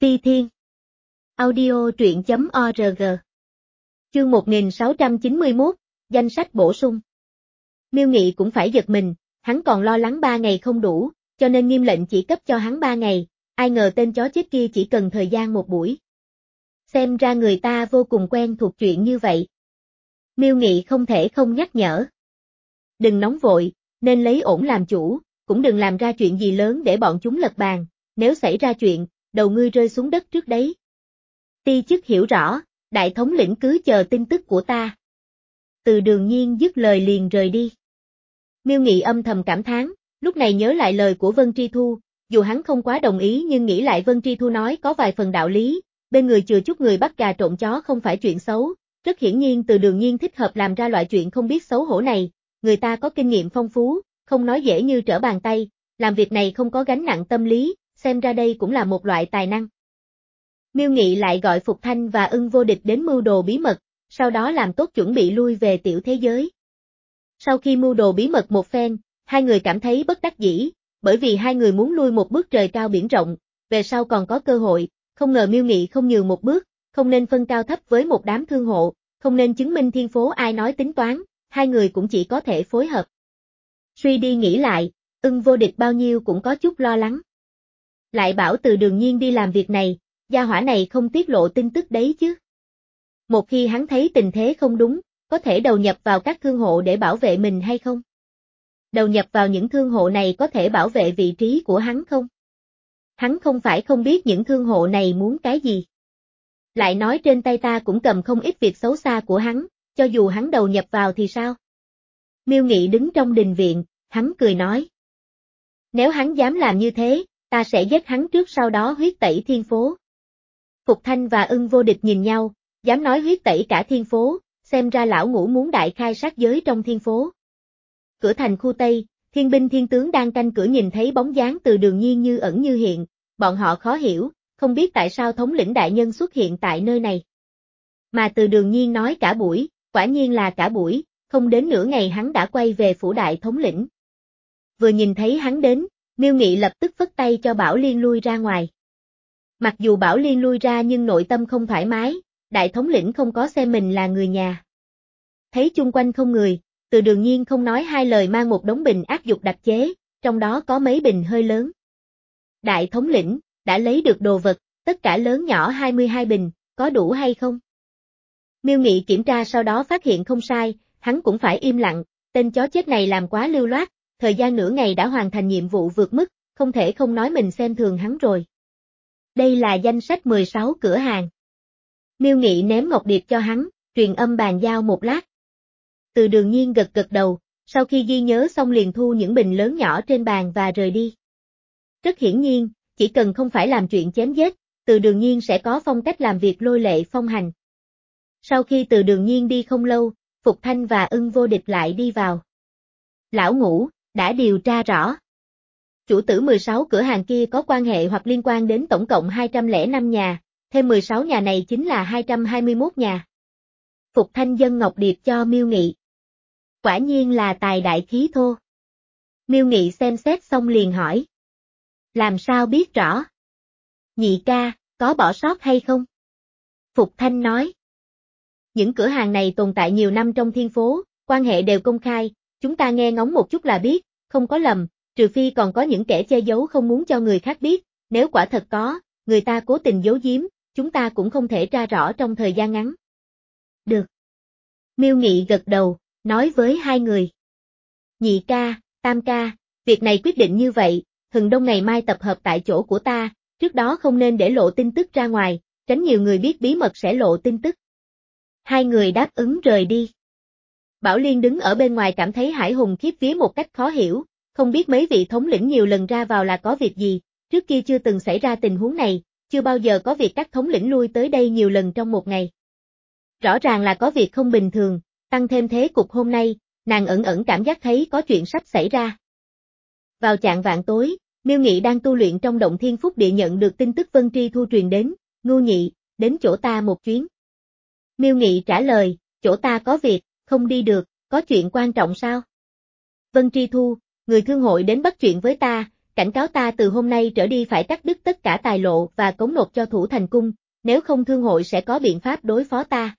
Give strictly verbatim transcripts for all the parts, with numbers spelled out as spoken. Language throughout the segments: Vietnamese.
Ti Thiên. Audio truyện chấm org. Chương một nghìn sáu trăm chín mươi mốt, danh sách bổ sung. Miêu Nghị cũng phải giật mình, hắn còn lo lắng ba ngày không đủ, cho nên nghiêm lệnh chỉ cấp cho hắn ba ngày, ai ngờ tên chó chết kia chỉ cần thời gian một buổi. Xem ra người ta vô cùng quen thuộc chuyện như vậy. Miêu Nghị không thể không nhắc nhở. Đừng nóng vội, nên lấy ổn làm chủ, cũng đừng làm ra chuyện gì lớn để bọn chúng lật bàn, nếu xảy ra chuyện, đầu ngươi rơi xuống đất trước đấy. Ti chức hiểu rõ, đại thống lĩnh cứ chờ tin tức của ta. Từ Đường Nhiên dứt lời liền rời đi. Miêu Nghị âm thầm cảm thán, lúc này nhớ lại lời của Vân Tri Thu, dù hắn không quá đồng ý nhưng nghĩ lại Vân Tri Thu nói có vài phần đạo lý, bên người chừa chút người bắt gà trộn chó không phải chuyện xấu, rất hiển nhiên Từ Đường Nhiên thích hợp làm ra loại chuyện không biết xấu hổ này, người ta có kinh nghiệm phong phú, không nói dễ như trở bàn tay, làm việc này không có gánh nặng tâm lý, xem ra đây cũng là một loại tài năng. Miêu Nghị lại gọi Phục Thanh và Ưng Vô Địch đến mưu đồ bí mật, sau đó làm tốt chuẩn bị lui về tiểu thế giới. Sau khi mưu đồ bí mật một phen, hai người cảm thấy bất đắc dĩ, bởi vì hai người muốn lui một bước trời cao biển rộng, về sau còn có cơ hội, không ngờ Miêu Nghị không nhường một bước, không nên phân cao thấp với một đám thương hộ, không nên chứng minh thiên phố ai nói tính toán, hai người cũng chỉ có thể phối hợp. Suy đi nghĩ lại, Ưng Vô Địch bao nhiêu cũng có chút lo lắng. Lại bảo Từ Đường Nhiên đi làm việc này, gia hỏa này không tiết lộ tin tức đấy chứ. Một khi hắn thấy tình thế không đúng, có thể đầu nhập vào các thương hộ để bảo vệ mình hay không? Đầu nhập vào những thương hộ này có thể bảo vệ vị trí của hắn không? Hắn không phải không biết những thương hộ này muốn cái gì. Lại nói trên tay ta cũng cầm không ít việc xấu xa của hắn, cho dù hắn đầu nhập vào thì sao? Miêu Nghị đứng trong đình viện, hắn cười nói. Nếu hắn dám làm như thế, ta sẽ giết hắn trước sau đó huyết tẩy thiên phố. Phục Thanh và Ưng Vô Địch nhìn nhau, dám nói huyết tẩy cả thiên phố, xem ra lão ngũ muốn đại khai sát giới trong thiên phố. Cửa thành khu Tây, thiên binh thiên tướng đang canh cửa nhìn thấy bóng dáng Từ Đường Nhiên như ẩn như hiện, bọn họ khó hiểu, không biết tại sao thống lĩnh đại nhân xuất hiện tại nơi này. Mà Từ Đường Nhiên nói cả buổi, quả nhiên là cả buổi, không đến nửa ngày hắn đã quay về phủ đại thống lĩnh. Vừa nhìn thấy hắn đến, Miêu Nghị lập tức phất tay cho Bảo Liên lui ra ngoài. Mặc dù Bảo Liên lui ra nhưng nội tâm không thoải mái, đại thống lĩnh không có xem mình là người nhà. Thấy chung quanh không người, Từ Đường Nhiên không nói hai lời mang một đống bình ác dục đặc chế, trong đó có mấy bình hơi lớn. Đại thống lĩnh, đã lấy được đồ vật, tất cả lớn nhỏ hai mươi hai bình, có đủ hay không? Miêu Nghị kiểm tra sau đó phát hiện không sai, hắn cũng phải im lặng, tên chó chết này làm quá lưu loát, thời gian nửa ngày đã hoàn thành nhiệm vụ vượt mức, không thể không nói mình xem thường hắn rồi. Đây là danh sách mười sáu cửa hàng. Miêu Nghị ném ngọc điệp cho hắn, truyền âm bàn giao một lát. Từ Đường Nhiên gật gật đầu, sau khi ghi nhớ xong liền thu những bình lớn nhỏ trên bàn và rời đi. Rất hiển nhiên, chỉ cần không phải làm chuyện chém giết, Từ Đường Nhiên sẽ có phong cách làm việc lôi lệ phong hành. Sau khi Từ Đường Nhiên đi không lâu, Phục Thanh và Ưng Vô Địch lại đi vào. Lão Ngũ, đã điều tra rõ. Chủ tử mười sáu cửa hàng kia có quan hệ hoặc liên quan đến tổng cộng hai trăm lẻ năm nhà, thêm mười sáu nhà này chính là hai trăm hai mươi mốt nhà. Phục Thanh dâng ngọc điệp cho Miêu Nghị. Quả nhiên là tài đại khí thô. Miêu Nghị xem xét xong liền hỏi. Làm sao biết rõ? Nhị ca, có bỏ sót hay không? Phục Thanh nói. Những cửa hàng này tồn tại nhiều năm trong thiên phố, quan hệ đều công khai, chúng ta nghe ngóng một chút là biết, không có lầm, trừ phi còn có những kẻ che giấu không muốn cho người khác biết, nếu quả thật có, người ta cố tình giấu giếm, chúng ta cũng không thể tra rõ trong thời gian ngắn. Được. Miêu Nghị gật đầu, nói với hai người. Nhị ca, tam ca, việc này quyết định như vậy, Hừng Đông ngày mai tập hợp tại chỗ của ta, trước đó không nên để lộ tin tức ra ngoài, tránh nhiều người biết bí mật sẽ lộ tin tức. Hai người đáp ứng rời đi. Bảo Liên đứng ở bên ngoài cảm thấy hải hùng khiếp vía một cách khó hiểu, không biết mấy vị thống lĩnh nhiều lần ra vào là có việc gì, trước kia chưa từng xảy ra tình huống này, chưa bao giờ có việc các thống lĩnh lui tới đây nhiều lần trong một ngày. Rõ ràng là có việc không bình thường, tăng thêm thế cục hôm nay, nàng ẩn ẩn cảm giác thấy có chuyện sắp xảy ra. Vào chạng vạn tối, Miêu Nghị đang tu luyện trong động Thiên Phúc Địa nhận được tin tức Vân Tri Thu truyền đến, Ngưu Nhị, đến chỗ ta một chuyến. Miêu Nghị trả lời, chỗ ta có việc, không đi được, có chuyện quan trọng sao? Vân Tri Thu, người thương hội đến bắt chuyện với ta, cảnh cáo ta từ hôm nay trở đi phải cắt đứt tất cả tài lộ và cống nộp cho thủ thành cung, nếu không thương hội sẽ có biện pháp đối phó ta.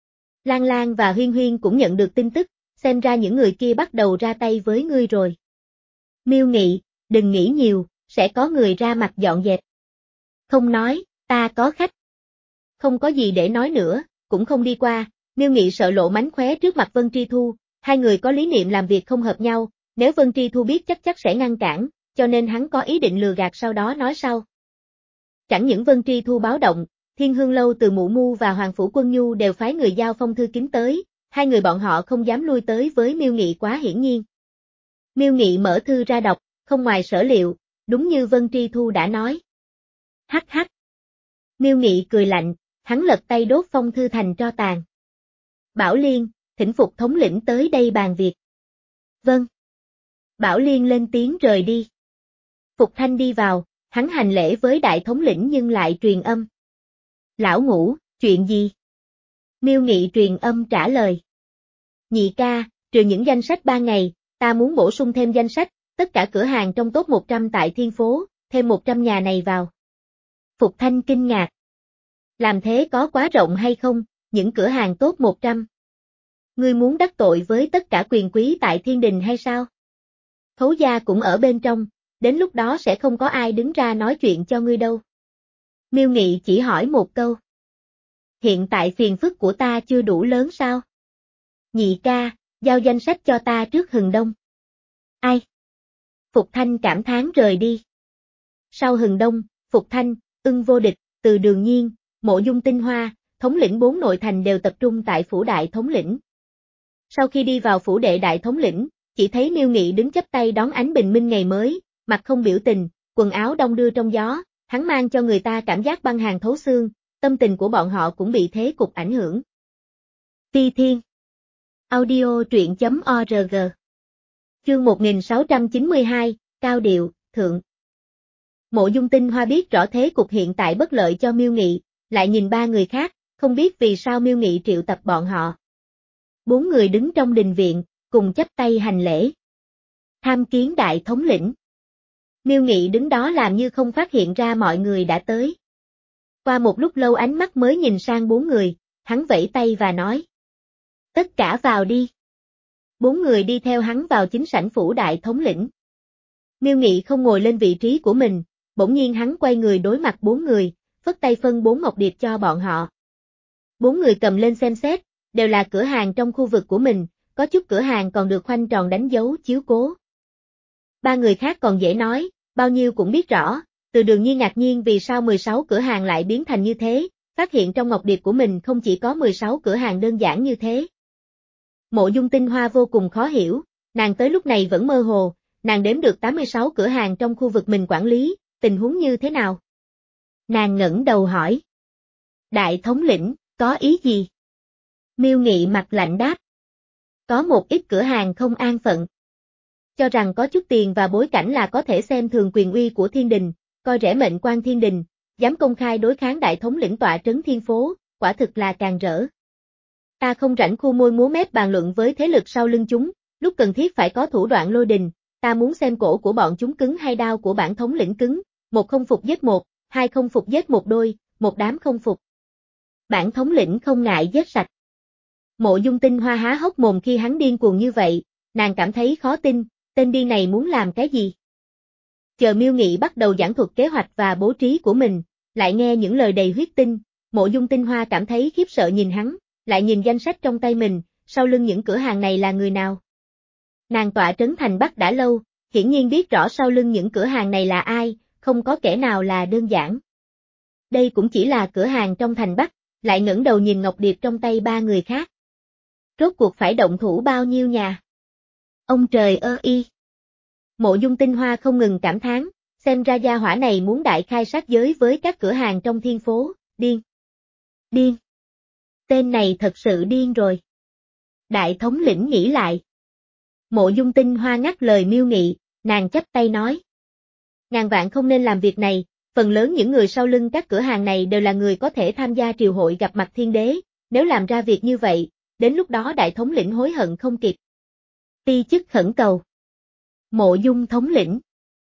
Lan Lan và Huyên Huyên cũng nhận được tin tức, xem ra những người kia bắt đầu ra tay với ngươi rồi. Miêu Nghị, đừng nghĩ nhiều, sẽ có người ra mặt dọn dẹp. Không nói, ta có khách. Không có gì để nói nữa, cũng không đi qua, Miêu Nghị sợ lộ mánh khóe trước mặt Vân Tri Thu, hai người có lý niệm làm việc không hợp nhau, nếu Vân Tri Thu biết chắc chắc sẽ ngăn cản, cho nên hắn có ý định lừa gạt sau đó nói sau. Chẳng những Vân Tri Thu báo động, Thiên Hương Lâu từ Mụ Mu và Hoàng Phủ Quân Nhu đều phái người giao phong thư kín tới, hai người bọn họ không dám lui tới với Miêu Nghị quá hiển nhiên. Miêu Nghị mở thư ra đọc, không ngoài sở liệu, đúng như Vân Tri Thu đã nói. Hắc hắc. Miêu Nghị cười lạnh, hắn lật tay đốt phong thư thành tro tàn. Bảo Liên, thỉnh Phục thống lĩnh tới đây bàn việc. Vâng. Bảo Liên lên tiếng rời đi. Phục Thanh đi vào, hắn hành lễ với đại thống lĩnh nhưng lại truyền âm. Lão Ngũ, chuyện gì? Miêu Nghị truyền âm trả lời. Nhị ca, trừ những danh sách ba ngày, ta muốn bổ sung thêm danh sách, tất cả cửa hàng trong top một trăm tại Thiên Phố, thêm một trăm nhà này vào. Phục Thanh kinh ngạc. Làm thế có quá rộng hay không, những cửa hàng top một trăm? Ngươi muốn đắc tội với tất cả quyền quý tại Thiên Đình hay sao? Khấu gia cũng ở bên trong, đến lúc đó sẽ không có ai đứng ra nói chuyện cho ngươi đâu. Miêu Nghị chỉ hỏi một câu. Hiện tại phiền phức của ta chưa đủ lớn sao? Nhị ca, giao danh sách cho ta trước Hừng Đông. Ai? Phục Thanh cảm thán rời đi. Sau Hừng Đông, Phục Thanh, Ưng Vô Địch, Từ Đường Nhiên, Mộ Dung Tinh Hoa, thống lĩnh bốn nội thành đều tập trung tại phủ đại thống lĩnh. Sau khi đi vào phủ đệ đại thống lĩnh, chỉ thấy Miêu Nghị đứng chắp tay đón ánh bình minh ngày mới, mặt không biểu tình, quần áo đong đưa trong gió, hắn mang cho người ta cảm giác băng hàn thấu xương, tâm tình của bọn họ cũng bị thế cục ảnh hưởng. Ti Thiên Audio truyện chấm org Chương một nghìn sáu trăm chín mươi hai, Cao Điệu, Thượng. Mộ Dung Tinh Hoa biết rõ thế cục hiện tại bất lợi cho Miêu Nghị, lại nhìn ba người khác, không biết vì sao Miêu Nghị triệu tập bọn họ. Bốn người đứng trong đình viện, cùng chắp tay hành lễ. Tham kiến đại thống lĩnh. Miêu Nghị đứng đó làm như không phát hiện ra mọi người đã tới. Qua một lúc lâu ánh mắt mới nhìn sang bốn người, hắn vẫy tay và nói. Tất cả vào đi. Bốn người đi theo hắn vào chính sảnh phủ đại thống lĩnh. Miêu Nghị không ngồi lên vị trí của mình, bỗng nhiên hắn quay người đối mặt bốn người, phất tay phân bốn ngọc điệp cho bọn họ. Bốn người cầm lên xem xét, đều là cửa hàng trong khu vực của mình, có chút cửa hàng còn được khoanh tròn đánh dấu chiếu cố. Ba người khác còn dễ nói, bao nhiêu cũng biết rõ, Từ Đường Nhiên ngạc nhiên vì sao mười sáu cửa hàng lại biến thành như thế, phát hiện trong ngọc điệp của mình không chỉ có mười sáu cửa hàng đơn giản như thế. Mộ Dung Tinh Hoa vô cùng khó hiểu, nàng tới lúc này vẫn mơ hồ, nàng đếm được tám mươi sáu cửa hàng trong khu vực mình quản lý, tình huống như thế nào? Nàng ngẩng đầu hỏi. Đại thống lĩnh, có ý gì? Miêu Nghị mặt lạnh đáp. Có một ít cửa hàng không an phận. Cho rằng có chút tiền và bối cảnh là có thể xem thường quyền uy của Thiên Đình, coi rẻ mệnh quan Thiên Đình, dám công khai đối kháng đại thống lĩnh tọa trấn Thiên Phố, quả thực là càng rỡ. Ta không rảnh khu môi múa mép bàn luận với thế lực sau lưng chúng, lúc cần thiết phải có thủ đoạn lôi đình, ta muốn xem cổ của bọn chúng cứng hay đao của bản thống lĩnh cứng, một không phục giết một, hai không phục giết một đôi, một đám không phục. Bản thống lĩnh không ngại giết sạch. Mộ Dung Tinh Hoa há hốc mồm khi hắn điên cuồng như vậy, nàng cảm thấy khó tin, tên điên này muốn làm cái gì? Chờ Miêu Nghị bắt đầu giảng thuật kế hoạch và bố trí của mình, lại nghe những lời đầy huyết tinh, Mộ Dung Tinh Hoa cảm thấy khiếp sợ nhìn hắn, lại nhìn danh sách trong tay mình, sau lưng những cửa hàng này là người nào? Nàng tọa trấn thành Bắc đã lâu, hiển nhiên biết rõ sau lưng những cửa hàng này là ai, không có kẻ nào là đơn giản. Đây cũng chỉ là cửa hàng trong thành Bắc, lại ngẩng đầu nhìn ngọc điệp trong tay ba người khác. Rốt cuộc phải động thủ bao nhiêu nhà? Ông trời ơ y! Mộ Dung Tinh Hoa không ngừng cảm thán, xem ra gia hỏa này muốn đại khai sát giới với các cửa hàng trong Thiên Phố, điên. Điên! Tên này thật sự điên rồi. Đại thống lĩnh nghĩ lại. Mộ Dung Tinh Hoa ngắt lời Miêu Nghị, nàng chắp tay nói. Ngàn vạn không nên làm việc này, phần lớn những người sau lưng các cửa hàng này đều là người có thể tham gia triều hội gặp mặt thiên đế, nếu làm ra việc như vậy, đến lúc đó đại thống lĩnh hối hận không kịp. Ti chức khẩn cầu. Mộ Dung thống lĩnh.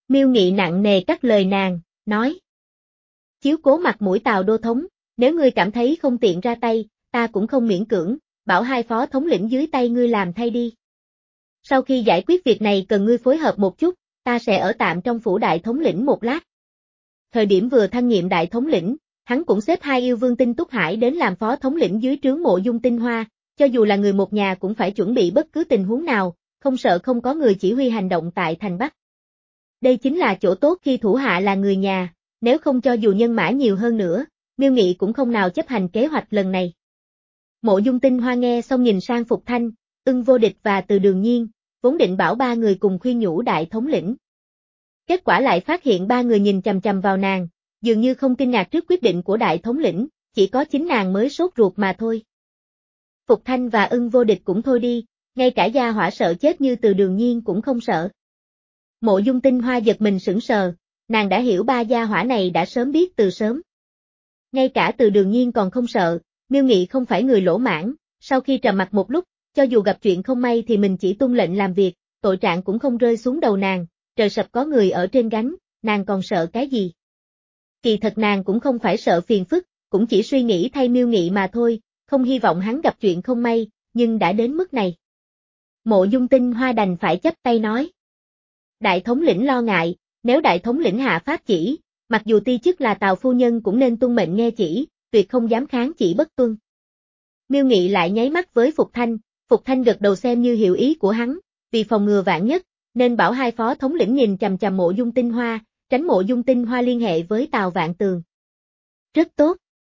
Miêu Nghị nặng nề cắt lời nàng, nói. Chiếu cố mặt mũi Tào đô thống, nếu ngươi cảm thấy không tiện ra tay, ta cũng không miễn cưỡng, bảo hai phó thống lĩnh dưới tay ngươi làm thay đi. Sau khi giải quyết việc này cần ngươi phối hợp một chút, ta sẽ ở tạm trong phủ đại thống lĩnh một lát. Thời điểm vừa thăng nhiệm đại thống lĩnh, hắn cũng xếp hai yêu vương Tinh Túc Hải đến làm phó thống lĩnh dưới trướng Mộ Dung Tinh Hoa, cho dù là người một nhà cũng phải chuẩn bị bất cứ tình huống nào, không sợ không có người chỉ huy hành động tại thành Bắc. Đây chính là chỗ tốt khi thủ hạ là người nhà, nếu không cho dù nhân mã nhiều hơn nữa, Miêu Nghị cũng không nào chấp hành kế hoạch lần này. Mộ Dung Tinh Hoa nghe xong nhìn sang Phục Thanh, Ưng Vô Địch và Từ Đường Nhiên, vốn định bảo ba người cùng khuyên nhủ đại thống lĩnh. Kết quả lại phát hiện ba người nhìn chằm chằm vào nàng, dường như không kinh ngạc trước quyết định của đại thống lĩnh, chỉ có chính nàng mới sốt ruột mà thôi. Phục Thanh và Ưng Vô Địch cũng thôi đi, ngay cả gia hỏa sợ chết như Từ Đường Nhiên cũng không sợ. Mộ Dung Tinh Hoa giật mình sững sờ, nàng đã hiểu ba gia hỏa này đã sớm biết từ sớm. Ngay cả Từ Đường Nhiên còn không sợ, Miêu Nghị không phải người lỗ mãn, sau khi trầm mặc một lúc, cho dù gặp chuyện không may thì mình chỉ tuân lệnh làm việc, tội trạng cũng không rơi xuống đầu nàng, trời sập có người ở trên gánh, nàng còn sợ cái gì? Kỳ thật nàng cũng không phải sợ phiền phức, cũng chỉ suy nghĩ thay Miêu Nghị mà thôi, không hy vọng hắn gặp chuyện không may, nhưng đã đến mức này. Mộ Dung Tinh Hoa đành phải chấp tay nói. Đại thống lĩnh lo ngại, nếu đại thống lĩnh hạ pháp chỉ, mặc dù ti chức là Tào phu nhân cũng nên tuân mệnh nghe chỉ, tuyệt không dám kháng chỉ bất tuân. Miêu Nghị lại nháy mắt với Phục Thanh, Phục Thanh gật đầu xem như hiểu ý của hắn, vì phòng ngừa vạn nhất, nên bảo hai phó thống lĩnh nhìn chằm chằm Mộ Dung Tinh Hoa, tránh Mộ Dung Tinh Hoa liên hệ với Tào Vạn Tường. Rất tốt.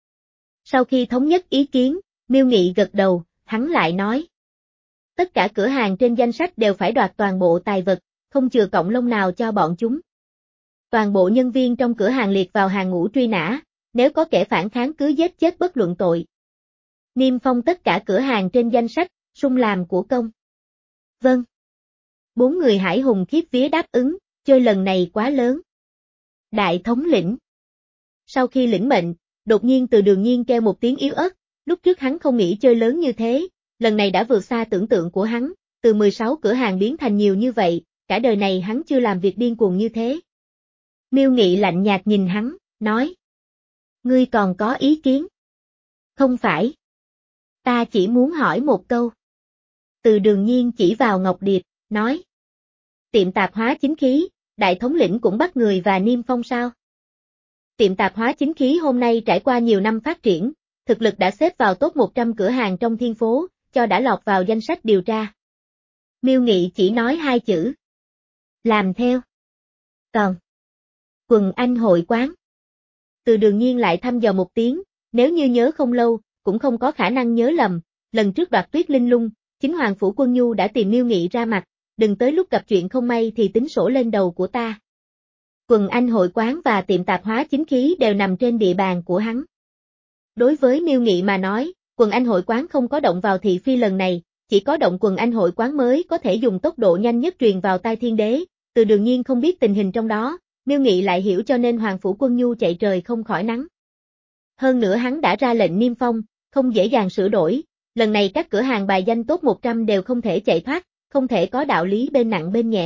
Sau khi thống nhất ý kiến, Miêu Nghị gật đầu, hắn lại nói. Tất cả cửa hàng trên danh sách đều phải đoạt toàn bộ tài vật, không chừa cọng lông nào cho bọn chúng. Toàn bộ nhân viên trong cửa hàng liệt vào hàng ngũ truy nã, nếu có kẻ phản kháng cứ giết chết bất luận tội. Niêm phong tất cả cửa hàng trên danh sách, sung làm của công. Vâng. Bốn người hải hùng khiếp vía đáp ứng, chơi lần này quá lớn. Đại thống lĩnh. Sau khi lĩnh mệnh, đột nhiên Từ Đường Nhiên kêu một tiếng yếu ớt, lúc trước hắn không nghĩ chơi lớn như thế, lần này đã vượt xa tưởng tượng của hắn, từ mười sáu cửa hàng biến thành nhiều như vậy, cả đời này hắn chưa làm việc điên cuồng như thế. Miêu Nghị lạnh nhạt nhìn hắn, nói. Ngươi còn có ý kiến? Không phải. Ta chỉ muốn hỏi một câu. Từ Đường Nhiên chỉ vào Ngọc Điệp, nói. Tiệm tạp hóa chính khí, đại thống lĩnh cũng bắt người và niêm phong sao? Tiệm tạp hóa chính khí hôm nay trải qua nhiều năm phát triển, thực lực đã xếp vào top một trăm cửa hàng trong thiên phố, cho đã lọt vào danh sách điều tra. Miêu Nghị chỉ nói hai chữ. Làm theo. Còn. Quần Anh hội quán. Từ Đường Nhiên lại thăm dò một tiếng, nếu như nhớ không lâu, cũng không có khả năng nhớ lầm, lần trước đoạt Tuyết Linh Lung, chính Hoàng Phủ Quân Nhu đã tìm Miêu Nghị ra mặt, đừng tới lúc gặp chuyện không may thì tính sổ lên đầu của ta. Quần Anh hội quán và tiệm tạp hóa chính khí đều nằm trên địa bàn của hắn. Đối với Miêu Nghị mà nói, Quần Anh hội quán không có động vào thị phi lần này, chỉ có động Quần Anh hội quán mới có thể dùng tốc độ nhanh nhất truyền vào tai thiên đế, Từ Đường Nhiên không biết tình hình trong đó, Miêu Nghị lại hiểu cho nên Hoàng Phủ Quân Nhu chạy trời không khỏi nắng. Hơn nữa hắn đã ra lệnh niêm phong, không dễ dàng sửa đổi, lần này các cửa hàng bài danh top một trăm đều không thể chạy thoát, không thể có đạo lý bên nặng bên nhẹ.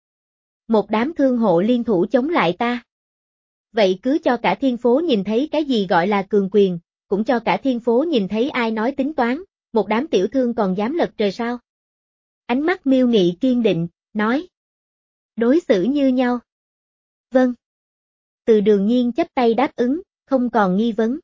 Một đám thương hộ liên thủ chống lại ta. Vậy cứ cho cả thiên phố nhìn thấy cái gì gọi là cường quyền, cũng cho cả thiên phố nhìn thấy ai nói tính toán, một đám tiểu thương còn dám lật trời sao? Ánh mắt Miêu Nghị kiên định, nói. Đối xử như nhau. Vâng. Từ Đường Nhiên chấp tay đáp ứng, không còn nghi vấn.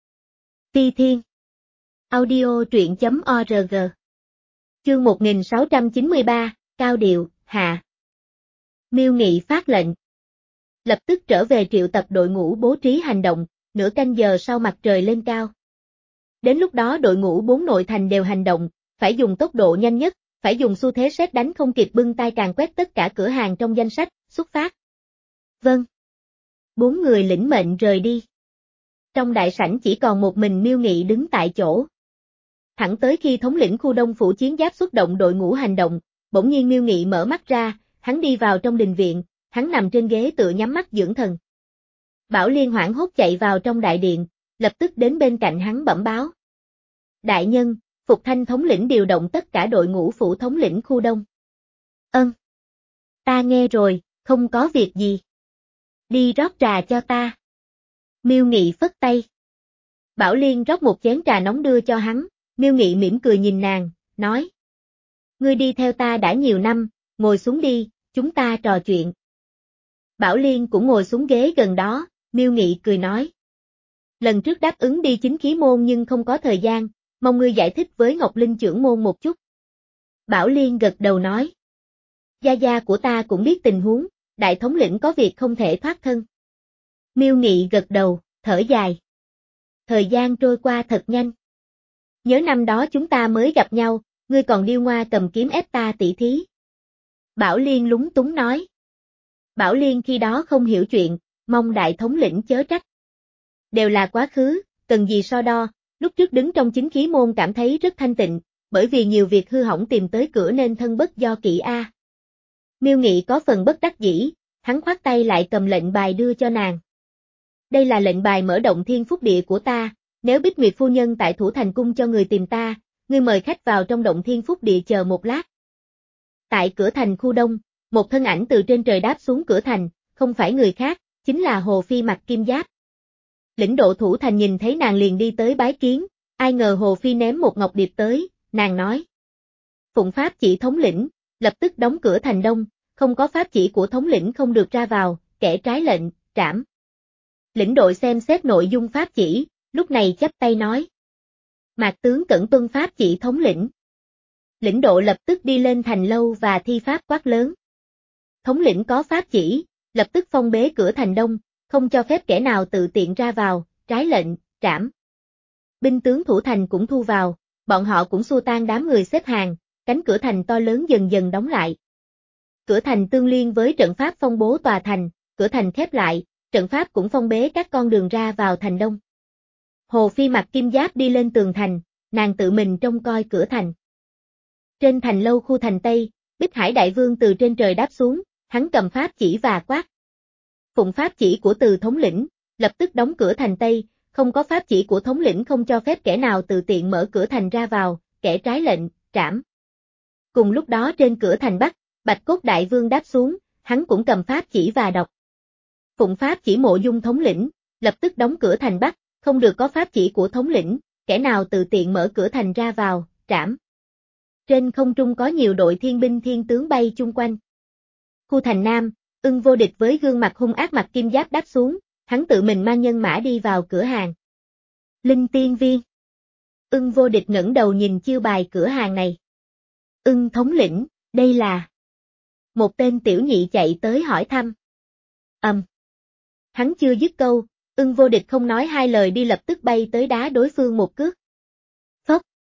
Ti Thiên. Audio truyện chấm org. Chương một nghìn sáu trăm chín mươi ba, Cao Điệu, Hạ. Miêu Nghị phát lệnh. Lập tức trở về triệu tập đội ngũ bố trí hành động, nửa canh giờ sau mặt trời lên cao. Đến lúc đó đội ngũ bốn nội thành đều hành động, phải dùng tốc độ nhanh nhất, phải dùng xu thế sét đánh không kịp bưng tay càn quét tất cả cửa hàng trong danh sách, xuất phát. Vâng. Bốn người lĩnh mệnh rời đi. Trong đại sảnh chỉ còn một mình Miêu Nghị đứng tại chỗ. Thẳng tới khi thống lĩnh khu Đông Phủ Chiến Giáp xuất động đội ngũ hành động, bỗng nhiên Miêu Nghị mở mắt ra, hắn đi vào trong đình viện, hắn nằm trên ghế tựa nhắm mắt dưỡng thần. Bảo Liên hoảng hốt chạy vào trong đại điện, lập tức đến bên cạnh hắn bẩm báo. Đại nhân, Phục Thanh thống lĩnh điều động tất cả đội ngũ phủ thống lĩnh khu Đông. Ân. Ta nghe rồi, Không có việc gì. Đi rót trà cho ta. Miêu Nghị phất tay. Bảo Liên rót một chén trà nóng đưa cho hắn, Miêu Nghị mỉm cười nhìn nàng, nói. Ngươi đi theo ta đã nhiều năm, ngồi xuống đi, chúng ta trò chuyện. Bảo Liên cũng ngồi xuống ghế gần đó, Miêu Nghị cười nói. Lần trước đáp ứng đi chính khí môn nhưng không có thời gian, mong ngươi giải thích với Ngọc Linh trưởng môn một chút. Bảo Liên gật đầu nói. Gia gia của ta cũng biết tình huống, đại thống lĩnh có việc không thể thoát thân. Miêu Nghị gật đầu, thở dài. Thời gian trôi qua thật nhanh. Nhớ năm đó chúng ta mới gặp nhau, ngươi còn điêu ngoa cầm kiếm ép ta tỉ thí. Bảo Liên lúng túng nói. Bảo Liên khi đó không hiểu chuyện, mong đại thống lĩnh chớ trách. Đều là quá khứ, cần gì so đo, lúc trước đứng trong chính khí môn cảm thấy rất thanh tịnh, bởi vì nhiều việc hư hỏng tìm tới cửa nên thân bất do kỵ a. Miêu Nghị có phần bất đắc dĩ, hắn khoát tay lại cầm lệnh bài đưa cho nàng. Đây là lệnh bài mở động thiên phúc địa của ta, nếu Bích Nguyệt phu nhân tại Thủ Thành cung cho người tìm ta, ngươi mời khách vào trong động thiên phúc địa chờ một lát. Tại cửa thành khu đông, một thân ảnh từ trên trời đáp xuống cửa thành, không phải người khác, chính là Hồ Phi mặc kim giáp. Lĩnh độ Thủ Thành nhìn thấy nàng liền đi tới bái kiến, ai ngờ Hồ Phi ném một ngọc điệp tới, nàng nói. Phụng pháp chỉ thống lĩnh, lập tức đóng cửa thành đông, không có pháp chỉ của thống lĩnh không được ra vào, kẻ trái lệnh, trảm. Lĩnh đội xem xét nội dung pháp chỉ, lúc này chắp tay nói. Mạc tướng cẩn tuân pháp chỉ thống lĩnh. Lĩnh độ lập tức đi lên thành lâu và thi pháp quát lớn. Thống lĩnh có pháp chỉ, lập tức phong bế cửa thành đông, không cho phép kẻ nào tự tiện ra vào, trái lệnh, trảm. Binh tướng thủ thành cũng thu vào, bọn họ cũng xua tan đám người xếp hàng, cánh cửa thành to lớn dần dần đóng lại. Cửa thành tương liên với trận pháp phong bố tòa thành, cửa thành khép lại, trận pháp cũng phong bế các con đường ra vào thành đông. Hồ Phi mặc kim giáp đi lên tường thành, nàng tự mình trông coi cửa thành. Trên thành lâu khu thành Tây, Bích Hải Đại Vương từ trên trời đáp xuống, hắn cầm pháp chỉ và quát. Phụng pháp chỉ của từ thống lĩnh, lập tức đóng cửa thành Tây, không có pháp chỉ của thống lĩnh không cho phép kẻ nào tự tiện mở cửa thành ra vào, kẻ trái lệnh, trảm. Cùng lúc đó trên cửa thành Bắc, Bạch Cốt Đại Vương đáp xuống, hắn cũng cầm pháp chỉ và đọc. Phụng pháp chỉ Mộ Dung thống lĩnh, lập tức đóng cửa thành Bắc, không được có pháp chỉ của thống lĩnh, kẻ nào tự tiện mở cửa thành ra vào, trảm. Trên không trung có nhiều đội thiên binh thiên tướng bay chung quanh. Khu thành Nam, Ưng Vô Địch với gương mặt hung ác mặc kim giáp đáp xuống, hắn tự mình mang nhân mã đi vào cửa hàng. Linh Tiên Viên. Ưng Vô Địch ngẩng đầu nhìn chiêu bài cửa hàng này. Ưng thống lĩnh, đây là... Một tên tiểu nhị chạy tới hỏi thăm. Ầm. Um. Hắn chưa dứt câu, Ưng Vô Địch không nói hai lời đi lập tức bay tới đá đối phương một cước. Phốc.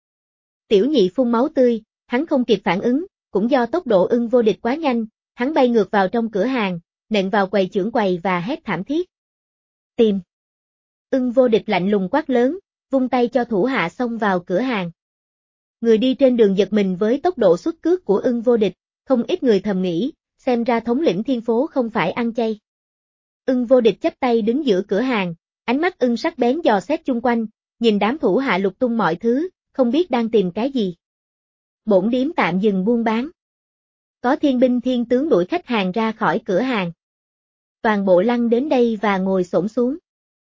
Tiểu nhị phun máu tươi, hắn không kịp phản ứng, cũng do tốc độ Ưng Vô Địch quá nhanh, hắn bay ngược vào trong cửa hàng, nện vào quầy trưởng quầy và hét thảm thiết. Tìm. Ưng Vô Địch lạnh lùng quát lớn, vung tay cho thủ hạ xông vào cửa hàng. Người đi trên đường giật mình với tốc độ xuất cước của Ưng Vô Địch, không ít người thầm nghĩ, xem ra thống lĩnh thiên phố không phải ăn chay. Ưng Vô Địch chắp tay đứng giữa cửa hàng, ánh mắt ưng sắc bén dò xét chung quanh, nhìn đám thủ hạ lục tung mọi thứ, không biết đang tìm cái gì. Bổn điếm tạm dừng buôn bán. Có thiên binh thiên tướng đuổi khách hàng ra khỏi cửa hàng. Toàn bộ lăn đến đây và ngồi xổm xuống.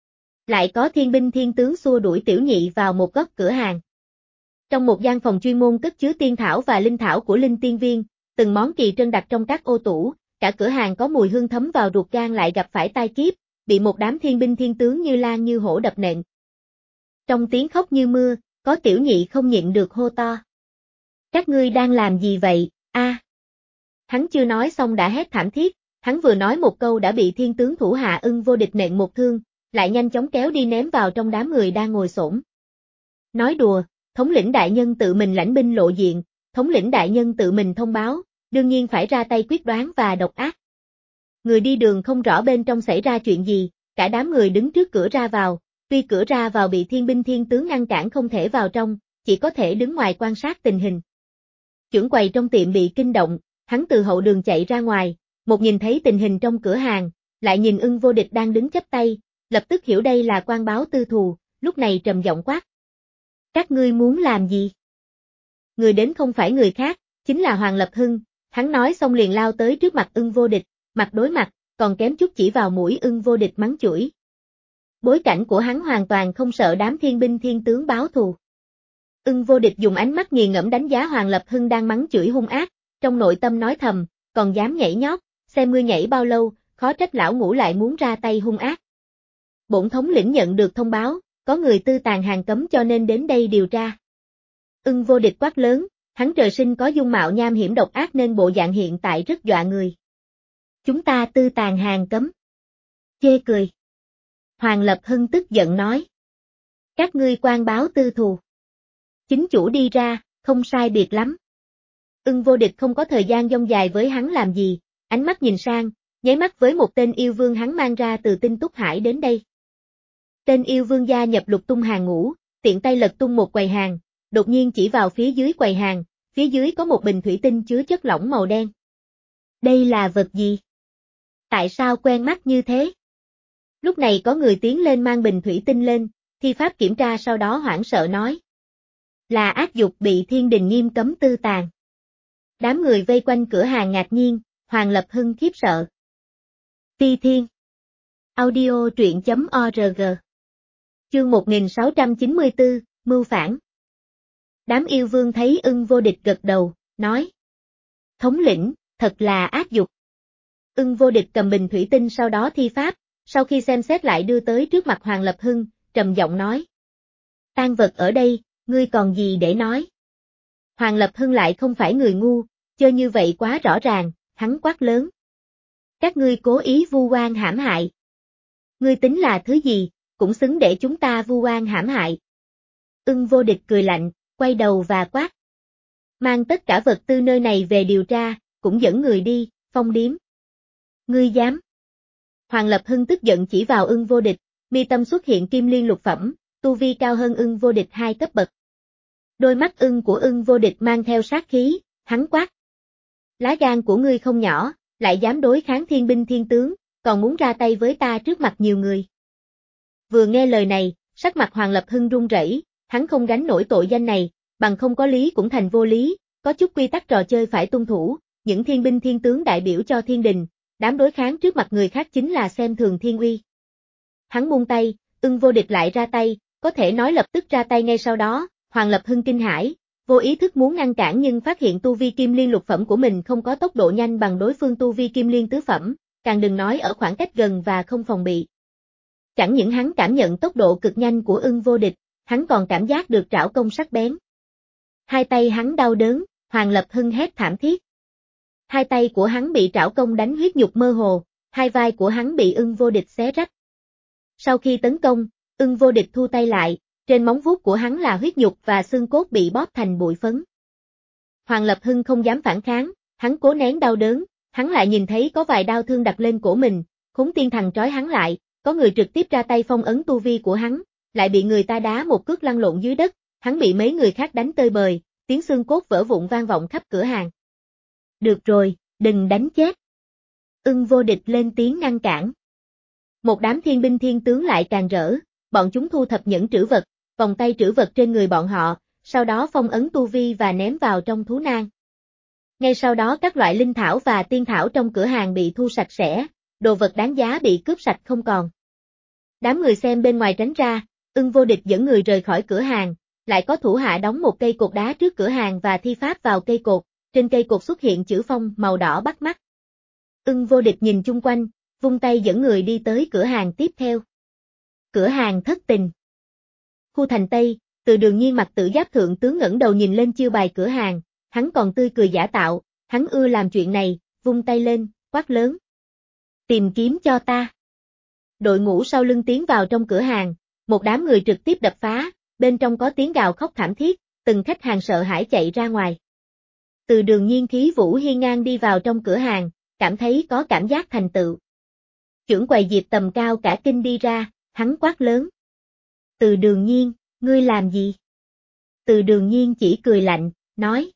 Lại có thiên binh thiên tướng xua đuổi tiểu nhị vào một góc cửa hàng. Trong một gian phòng chuyên môn cất chứa tiên thảo và linh thảo của linh tiên viên, từng món kỳ trân đặt trong các ô tủ, cả cửa hàng có mùi hương thấm vào ruột gan lại gặp phải tai kiếp, bị một đám thiên binh thiên tướng như lan như hổ đập nện. Trong tiếng khóc như mưa, có tiểu nhị không nhịn được hô to. Các ngươi đang làm gì vậy, a? À. Hắn chưa nói xong đã hét thảm thiết, hắn vừa nói một câu đã bị thiên tướng thủ hạ Ưng Vô Địch nện một thương, lại nhanh chóng kéo đi ném vào trong đám người đang ngồi xổm. Nói đùa, thống lĩnh đại nhân tự mình lãnh binh lộ diện, thống lĩnh đại nhân tự mình thông báo, đương nhiên phải ra tay quyết đoán và độc ác. Người đi đường không rõ bên trong xảy ra chuyện gì, cả đám người đứng trước cửa ra vào, tuy cửa ra vào bị thiên binh thiên tướng ngăn cản không thể vào trong, chỉ có thể đứng ngoài quan sát tình hình. Trưởng quầy trong tiệm bị kinh động, hắn từ hậu đường chạy ra ngoài, một nhìn thấy tình hình trong cửa hàng, lại nhìn Ưng Vô Địch đang đứng chắp tay, lập tức hiểu đây là quan báo tư thù, lúc này trầm giọng quát. Các ngươi muốn làm gì? Người đến không phải người khác, chính là Hoàng Lập Hưng, hắn nói xong liền lao tới trước mặt Ưng Vô Địch, mặt đối mặt, còn kém chút chỉ vào mũi Ưng Vô Địch mắng chửi. Bối cảnh của hắn hoàn toàn không sợ đám thiên binh thiên tướng báo thù. Ưng Vô Địch dùng ánh mắt nghiền ngẫm đánh giá Hoàng Lập Hưng đang mắng chửi hung ác, trong nội tâm nói thầm, còn dám nhảy nhót, xem ngươi nhảy bao lâu, khó trách lão ngũ lại muốn ra tay hung ác. Bổn thống lĩnh nhận được thông báo, có người tư tàn hàng cấm cho nên đến đây điều tra. Ưng Vô Địch quát lớn, hắn trời sinh có dung mạo nham hiểm độc ác nên bộ dạng hiện tại rất dọa người. Chúng ta tư tàn hàng cấm. Chê cười. Hoàng Lập Hưng tức giận nói. Các ngươi quan báo tư thù. Chính chủ đi ra, không sai biệt lắm. Ưng Vô Địch không có thời gian dông dài với hắn làm gì, ánh mắt nhìn sang, nháy mắt với một tên yêu vương hắn mang ra từ Tinh Túc Hải đến đây. Tên yêu vương gia nhập lục tung hàng ngũ, tiện tay lật tung một quầy hàng, đột nhiên chỉ vào phía dưới quầy hàng, phía dưới có một bình thủy tinh chứa chất lỏng màu đen. Đây là vật gì? Tại sao quen mắt như thế? Lúc này có người tiến lên mang bình thủy tinh lên, thi pháp kiểm tra sau đó hoảng sợ nói. Là ác dục bị thiên đình nghiêm cấm tư tàn. Đám người vây quanh cửa hàng ngạc nhiên, Hoàng Lập Hưng khiếp sợ. Phi Thiên Audio truyện chấm org Chương một nghìn sáu trăm chín mươi tư, Mưu phản. Đám yêu vương thấy Ưng Vô Địch gật đầu, nói. Thống lĩnh, thật là ác dục. Ưng Vô Địch cầm bình thủy tinh sau đó thi pháp, sau khi xem xét lại đưa tới trước mặt Hoàng Lập Hưng, trầm giọng nói. Tang vật ở đây, ngươi còn gì để nói? Hoàng Lập Hưng lại không phải người ngu, chơi như vậy quá rõ ràng, hắn quát lớn. Các ngươi cố ý vu oan hãm hại. Ngươi tính là thứ gì, cũng xứng để chúng ta vu oan hãm hại. Ưng Vô Địch cười lạnh, quay đầu và quát. Mang tất cả vật tư nơi này về điều tra, cũng dẫn người đi, Phong Điếm. Ngươi dám? Hoàng Lập Hưng tức giận chỉ vào Ưng Vô Địch, mi tâm xuất hiện kim liên lục phẩm, tu vi cao hơn Ưng Vô Địch hai cấp bậc. Đôi mắt ưng của Ưng Vô Địch mang theo sát khí, hắn quát. Lá gan của ngươi không nhỏ, lại dám đối kháng thiên binh thiên tướng, còn muốn ra tay với ta trước mặt nhiều người. Vừa nghe lời này, sắc mặt Hoàng Lập Hưng run rẩy, hắn không gánh nổi tội danh này, bằng không có lý cũng thành vô lý, có chút quy tắc trò chơi phải tuân thủ, những thiên binh thiên tướng đại biểu cho thiên đình, đám đối kháng trước mặt người khác chính là xem thường thiên uy. Hắn buông tay, Ưng Vô Địch lại ra tay, có thể nói lập tức ra tay ngay sau đó, Hoàng Lập Hưng kinh hãi, vô ý thức muốn ngăn cản nhưng phát hiện tu vi kim liên lục phẩm của mình không có tốc độ nhanh bằng đối phương tu vi kim liên tứ phẩm, càng đừng nói ở khoảng cách gần và không phòng bị. Chẳng những hắn cảm nhận tốc độ cực nhanh của Ưng Vô Địch, hắn còn cảm giác được trảo công sắc bén. Hai tay hắn đau đớn, Hoàng Lập Hưng hét thảm thiết. Hai tay của hắn bị trảo công đánh huyết nhục mơ hồ, hai vai của hắn bị Ưng Vô Địch xé rách. Sau khi tấn công, Ưng Vô Địch thu tay lại, trên móng vuốt của hắn là huyết nhục và xương cốt bị bóp thành bụi phấn. Hoàng Lập Hưng không dám phản kháng, hắn cố nén đau đớn, hắn lại nhìn thấy có vài đau thương đặt lên cổ mình, khốn tiên thằng trói hắn lại, có người trực tiếp ra tay phong ấn tu vi của hắn, lại bị người ta đá một cước lăn lộn dưới đất, hắn bị mấy người khác đánh tơi bời, tiếng xương cốt vỡ vụn vang vọng khắp cửa hàng. Được rồi, đừng đánh chết. Ưng Vô Địch lên tiếng ngăn cản. Một đám thiên binh thiên tướng lại càng rỡ, bọn chúng thu thập những trữ vật, vòng tay trữ vật trên người bọn họ, sau đó phong ấn tu vi và ném vào trong thú nang. Ngay sau đó các loại linh thảo và tiên thảo trong cửa hàng bị thu sạch sẽ, đồ vật đáng giá bị cướp sạch không còn. Đám người xem bên ngoài tránh ra, Ưng Vô Địch dẫn người rời khỏi cửa hàng, lại có thủ hạ đóng một cây cột đá trước cửa hàng và thi pháp vào cây cột, trên cây cột xuất hiện chữ phong màu đỏ bắt mắt. Ưng Vô Địch nhìn chung quanh, vung tay dẫn người đi tới cửa hàng tiếp theo. Cửa hàng Thất Tình. Khu thành Tây, Từ Đường Nhiên mặc tử giáp thượng tướng ngẩng đầu nhìn lên chiêu bài cửa hàng, hắn còn tươi cười giả tạo, hắn ưa làm chuyện này, vung tay lên, quát lớn. Tìm kiếm cho ta. Đội ngũ sau lưng tiến vào trong cửa hàng, một đám người trực tiếp đập phá, bên trong có tiếng gào khóc thảm thiết, từng khách hàng sợ hãi chạy ra ngoài. Từ Đường Nhiên khí vũ hiên ngang đi vào trong cửa hàng, cảm thấy có cảm giác thành tựu. Trưởng quầy Diệp Tầm Cao cả kinh đi ra, hắn quát lớn. Từ Đường Nhiên, ngươi làm gì? Từ Đường Nhiên chỉ cười lạnh, nói.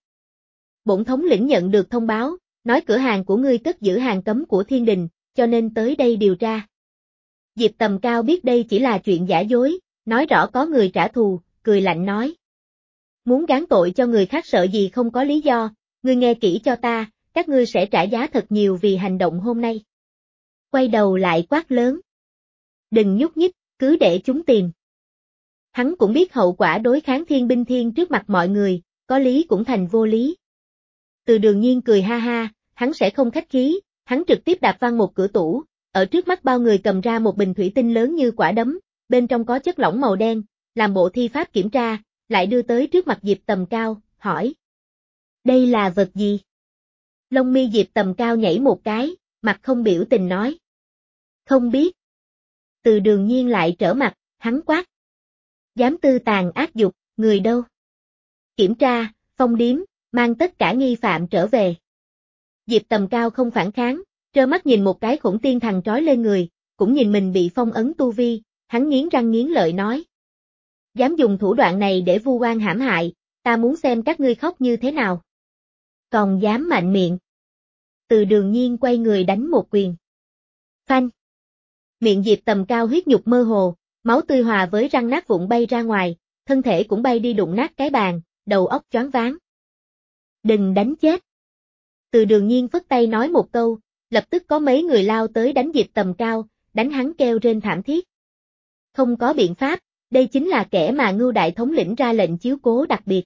Bổn thống lĩnh nhận được thông báo, nói cửa hàng của ngươi cất giữ hàng cấm của thiên đình, cho nên tới đây điều tra. Diệp Tầm Cao biết đây chỉ là chuyện giả dối, nói rõ có người trả thù, cười lạnh nói. Muốn gán tội cho người khác sợ gì không có lý do, ngươi nghe kỹ cho ta, các ngươi sẽ trả giá thật nhiều vì hành động hôm nay. Quay đầu lại quát lớn. Đừng nhúc nhích, cứ để chúng tìm. Hắn cũng biết hậu quả đối kháng thiên binh thiên trước mặt mọi người, có lý cũng thành vô lý. Từ Đường Nhiên cười ha ha, hắn sẽ không khách khí, hắn trực tiếp đạp văng một cửa tủ, ở trước mắt bao người cầm ra một bình thủy tinh lớn như quả đấm, bên trong có chất lỏng màu đen, làm bộ thi pháp kiểm tra, lại đưa tới trước mặt Diệp Tầm Cao, hỏi. Đây là vật gì? Lông mi Diệp Tầm Cao nhảy một cái, mặt không biểu tình nói. Không biết. Từ Đường Nhiên lại trở mặt, hắn quát. Dám tư tàn ác dục, người đâu? Kiểm tra, phong điếm, mang tất cả nghi phạm trở về. Diệp Tầm Cao không phản kháng, trơ mắt nhìn một cái khủng tiên thần trói lên người, cũng nhìn mình bị phong ấn tu vi, hắn nghiến răng nghiến lợi nói. Dám dùng thủ đoạn này để vu oan hãm hại, ta muốn xem các ngươi khóc như thế nào. Còn dám mạnh miệng. Từ Đường Nhiên quay người đánh một quyền. Phanh. Miệng Diệp Tầm Cao huyết nhục mơ hồ, máu tươi hòa với răng nát vụn bay ra ngoài, thân thể cũng bay đi đụng nát cái bàn, đầu óc choáng váng. Đừng đánh chết. Từ Đường Nhiên phất tay nói một câu, lập tức có mấy người lao tới đánh Diệp Tầm Cao, đánh hắn kêu rên thảm thiết. Không có biện pháp, đây chính là kẻ mà Ngưu đại thống lĩnh ra lệnh chiếu cố đặc biệt.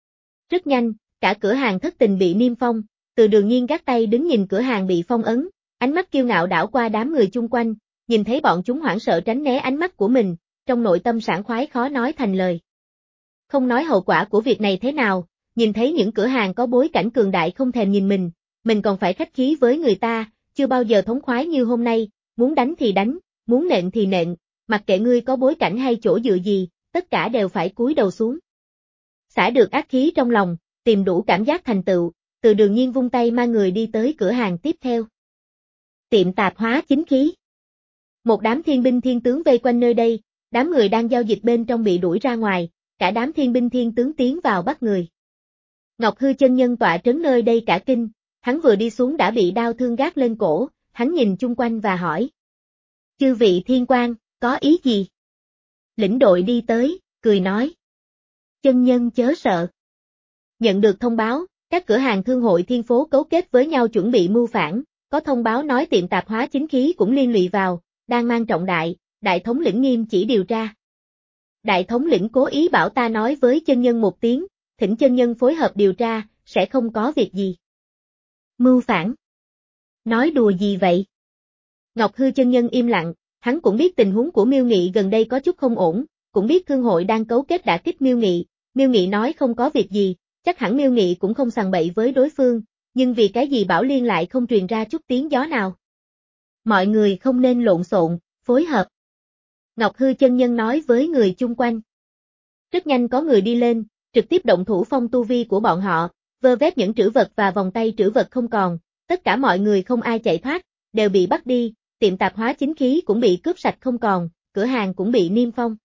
Rất nhanh, cả cửa hàng thất tình bị niêm phong, Từ Đường Nhiên gác tay đứng nhìn cửa hàng bị phong ấn, ánh mắt kiêu ngạo đảo qua đám người chung quanh, nhìn thấy bọn chúng hoảng sợ tránh né ánh mắt của mình, trong nội tâm sảng khoái khó nói thành lời. Không nói hậu quả của việc này thế nào, nhìn thấy những cửa hàng có bối cảnh cường đại không thèm nhìn mình, mình còn phải khách khí với người ta, chưa bao giờ thống khoái như hôm nay, muốn đánh thì đánh, muốn nện thì nện, mặc kệ ngươi có bối cảnh hay chỗ dựa gì, tất cả đều phải cúi đầu xuống. Xả được ác khí trong lòng, tìm đủ cảm giác thành tựu, Từ Đường Nhiên vung tay mang người đi tới cửa hàng tiếp theo. Tiệm tạp hóa chính khí. Một đám thiên binh thiên tướng vây quanh nơi đây, đám người đang giao dịch bên trong bị đuổi ra ngoài, cả đám thiên binh thiên tướng tiến vào bắt người. Ngọc Hư chân nhân tọa trấn nơi đây cả kinh, hắn vừa đi xuống đã bị đao thương gác lên cổ, hắn nhìn chung quanh và hỏi. Chư vị thiên quan, có ý gì? Lĩnh đội đi tới, cười nói. Chân nhân chớ sợ. Nhận được thông báo, các cửa hàng thương hội thiên phố cấu kết với nhau chuẩn bị mưu phản, có thông báo nói tiệm tạp hóa chính khí cũng liên lụy vào, đang mang trọng đại, đại thống lĩnh nghiêm chỉ điều tra. Đại thống lĩnh cố ý bảo ta nói với chân nhân một tiếng, thỉnh chân nhân phối hợp điều tra, sẽ không có việc gì. Mưu phản. Nói đùa gì vậy? Ngọc Hư chân nhân im lặng, hắn cũng biết tình huống của Miêu Nghị gần đây có chút không ổn, cũng biết thương hội đang cấu kết đả kích Miêu Nghị, Miêu Nghị nói không có việc gì, chắc hẳn Miêu Nghị cũng không sằng bậy với đối phương, nhưng vì cái gì Bảo Liên lại không truyền ra chút tiếng gió nào. Mọi người không nên lộn xộn, phối hợp. Ngọc Hư chân nhân nói với người chung quanh. Rất nhanh có người đi lên, trực tiếp động thủ phong tu vi của bọn họ, vơ vét những trữ vật và vòng tay trữ vật không còn, tất cả mọi người không ai chạy thoát, đều bị bắt đi, tiệm tạp hóa chính khí cũng bị cướp sạch không còn, cửa hàng cũng bị niêm phong.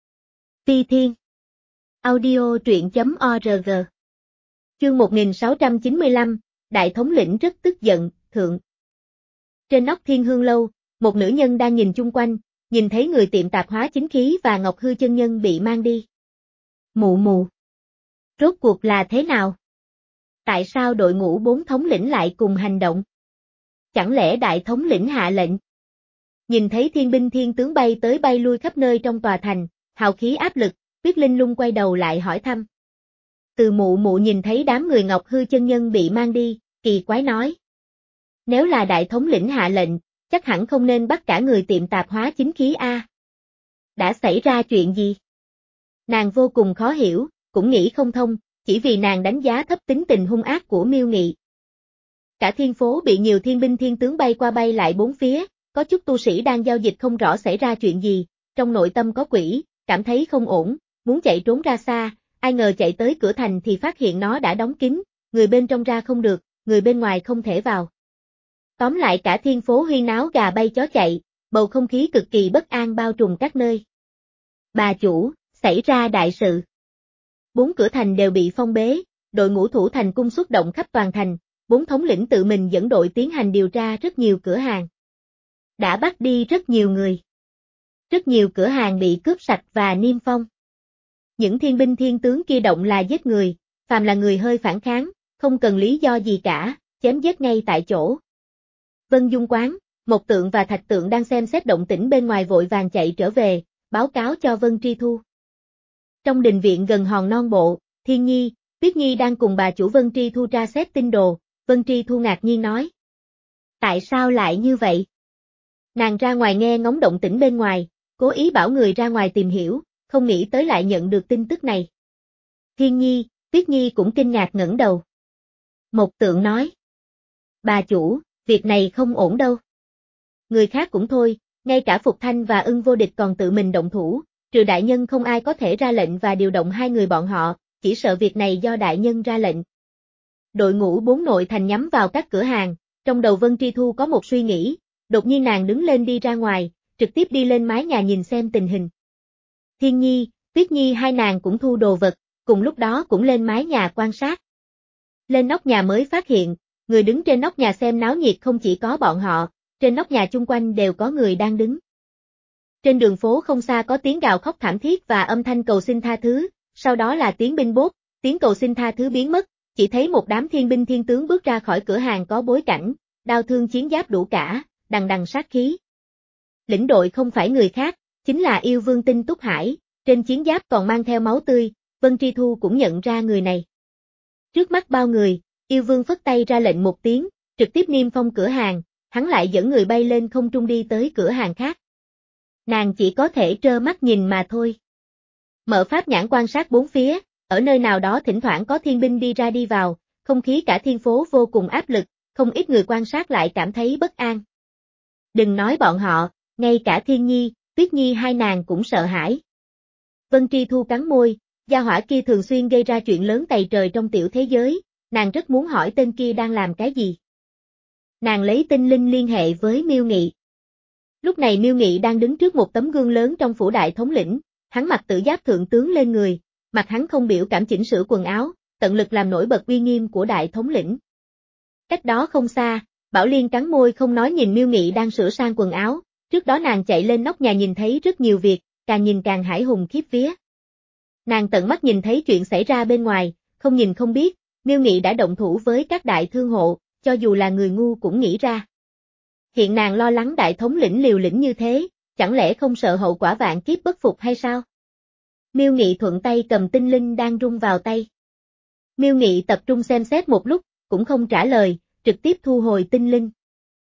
Phi Thiên Audio truyện chấm org Chương một nghìn sáu trăm chín mươi lăm, Đại thống lĩnh rất tức giận, thượng. Trên nóc Thiên Hương Lâu, một nữ nhân đang nhìn chung quanh, nhìn thấy người tiệm tạp hóa chính khí và Ngọc Hư chân nhân bị mang đi. Mụ mụ. Rốt cuộc là thế nào? Tại sao đội ngũ bốn thống lĩnh lại cùng hành động? Chẳng lẽ đại thống lĩnh hạ lệnh? Nhìn thấy thiên binh thiên tướng bay tới bay lui khắp nơi trong tòa thành, hào khí áp lực, Tuyết Linh Lung quay đầu lại hỏi thăm. Từ mụ mụ nhìn thấy đám người Ngọc Hư chân nhân bị mang đi, kỳ quái nói. Nếu là đại thống lĩnh hạ lệnh, chắc hẳn không nên bắt cả người tiệm tạp hóa chính khí a. Đã xảy ra chuyện gì? Nàng vô cùng khó hiểu, cũng nghĩ không thông, chỉ vì nàng đánh giá thấp tính tình hung ác của Miêu Nghị. Cả thiên phố bị nhiều thiên binh thiên tướng bay qua bay lại bốn phía, có chút tu sĩ đang giao dịch không rõ xảy ra chuyện gì, trong nội tâm có quỷ, cảm thấy không ổn, muốn chạy trốn ra xa, ai ngờ chạy tới cửa thành thì phát hiện nó đã đóng kín, người bên trong ra không được, người bên ngoài không thể vào. Tóm lại cả thiên phố huyên náo gà bay chó chạy, bầu không khí cực kỳ bất an bao trùm các nơi. Bà chủ, xảy ra đại sự. Bốn cửa thành đều bị phong bế, đội ngũ thủ thành cung xuất động khắp toàn thành, bốn thống lĩnh tự mình dẫn đội tiến hành điều tra rất nhiều cửa hàng. Đã bắt đi rất nhiều người. Rất nhiều cửa hàng bị cướp sạch và niêm phong. Những thiên binh thiên tướng kia động là giết người, phàm là người hơi phản kháng, không cần lý do gì cả, chém giết ngay tại chỗ. Vân Dung Quán, Mộc Tượng và Thạch Tượng đang xem xét động tĩnh bên ngoài vội vàng chạy trở về, báo cáo cho Vân Tri Thu. Trong đình viện gần hòn non bộ, Thiên Nhi, Tuyết Nhi đang cùng bà chủ Vân Tri Thu tra xét tin đồ, Vân Tri Thu ngạc nhiên nói. Tại sao lại như vậy? Nàng ra ngoài nghe ngóng động tĩnh bên ngoài, cố ý bảo người ra ngoài tìm hiểu, không nghĩ tới lại nhận được tin tức này. Thiên Nhi, Tuyết Nhi cũng kinh ngạc ngẩng đầu. Mộc Tượng nói. Bà chủ, việc này không ổn đâu. Người khác cũng thôi, ngay cả Phục Thanh và Ưng Vô Địch còn tự mình động thủ, trừ đại nhân không ai có thể ra lệnh và điều động hai người bọn họ, chỉ sợ việc này do đại nhân ra lệnh. Đội ngũ bốn nội thành nhắm vào các cửa hàng, trong đầu Vân Tri Thu có một suy nghĩ, đột nhiên nàng đứng lên đi ra ngoài, trực tiếp đi lên mái nhà nhìn xem tình hình. Thiên Nhi, Tuyết Nhi hai nàng cũng thu đồ vật, cùng lúc đó cũng lên mái nhà quan sát. Lên nóc nhà mới phát hiện, người đứng trên nóc nhà xem náo nhiệt không chỉ có bọn họ, trên nóc nhà chung quanh đều có người đang đứng. Trên đường phố không xa có tiếng gào khóc thảm thiết và âm thanh cầu xin tha thứ, sau đó là tiếng binh bốp, tiếng cầu xin tha thứ biến mất, chỉ thấy một đám thiên binh thiên tướng bước ra khỏi cửa hàng có bối cảnh, đao thương chiến giáp đủ cả, đằng đằng sát khí. Lĩnh đội không phải người khác, chính là yêu vương Tinh Túc Hải, trên chiến giáp còn mang theo máu tươi, Vân Tri Thu cũng nhận ra người này. Trước mắt bao người, yêu vương phất tay ra lệnh một tiếng, trực tiếp niêm phong cửa hàng, hắn lại dẫn người bay lên không trung đi tới cửa hàng khác. Nàng chỉ có thể trơ mắt nhìn mà thôi. Mở pháp nhãn quan sát bốn phía, ở nơi nào đó thỉnh thoảng có thiên binh đi ra đi vào, không khí cả thiên phố vô cùng áp lực, không ít người quan sát lại cảm thấy bất an. Đừng nói bọn họ, ngay cả Thiên Nhi, Tuyết Nhi hai nàng cũng sợ hãi. Vân Tri Thu cắn môi, gia hỏa kia thường xuyên gây ra chuyện lớn tày trời trong tiểu thế giới, nàng rất muốn hỏi tên kia đang làm cái gì. Nàng lấy tinh linh liên hệ với Miêu Nghị. Lúc này Miêu Nghị đang đứng trước một tấm gương lớn trong phủ đại thống lĩnh, hắn mặc tự giáp thượng tướng lên người, mặt hắn không biểu cảm chỉnh sửa quần áo, tận lực làm nổi bật uy nghiêm của đại thống lĩnh. Cách đó không xa, Bảo Liên cắn môi không nói nhìn Miêu Nghị đang sửa sang quần áo, trước đó nàng chạy lên nóc nhà nhìn thấy rất nhiều việc, càng nhìn càng hãi hùng khiếp vía. Nàng tận mắt nhìn thấy chuyện xảy ra bên ngoài, không nhìn không biết, Miêu Nghị đã động thủ với các đại thương hộ, cho dù là người ngu cũng nghĩ ra. Hiện nàng lo lắng đại thống lĩnh liều lĩnh như thế, chẳng lẽ không sợ hậu quả vạn kiếp bất phục hay sao? Miêu Nghị thuận tay cầm tinh linh đang rung vào tay. Miêu Nghị tập trung xem xét một lúc, cũng không trả lời, trực tiếp thu hồi tinh linh.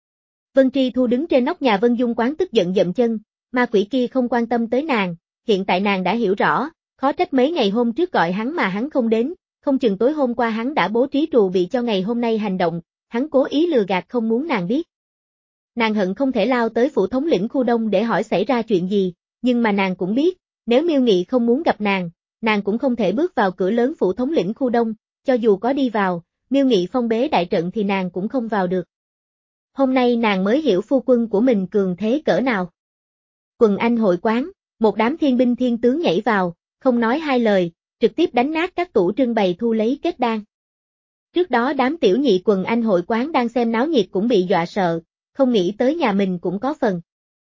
Vân Tri Thu đứng trên nóc nhà Vân Dung Quán tức giận dậm chân, ma quỷ kia không quan tâm tới nàng, hiện tại nàng đã hiểu rõ, khó trách mấy ngày hôm trước gọi hắn mà hắn không đến, không chừng tối hôm qua hắn đã bố trí trù bị cho ngày hôm nay hành động, hắn cố ý lừa gạt không muốn nàng biết. Nàng hận không thể lao tới phủ thống lĩnh khu đông để hỏi xảy ra chuyện gì, nhưng mà nàng cũng biết, nếu Miêu Nghị không muốn gặp nàng, nàng cũng không thể bước vào cửa lớn phủ thống lĩnh khu đông, cho dù có đi vào, Miêu Nghị phong bế đại trận thì nàng cũng không vào được. Hôm nay nàng mới hiểu phu quân của mình cường thế cỡ nào. Quần Anh hội quán, một đám thiên binh thiên tướng nhảy vào, không nói hai lời, trực tiếp đánh nát các tủ trưng bày thu lấy kết đan. Trước đó đám tiểu nhị Quần Anh hội quán đang xem náo nhiệt cũng bị dọa sợ, không nghĩ tới nhà mình cũng có phần.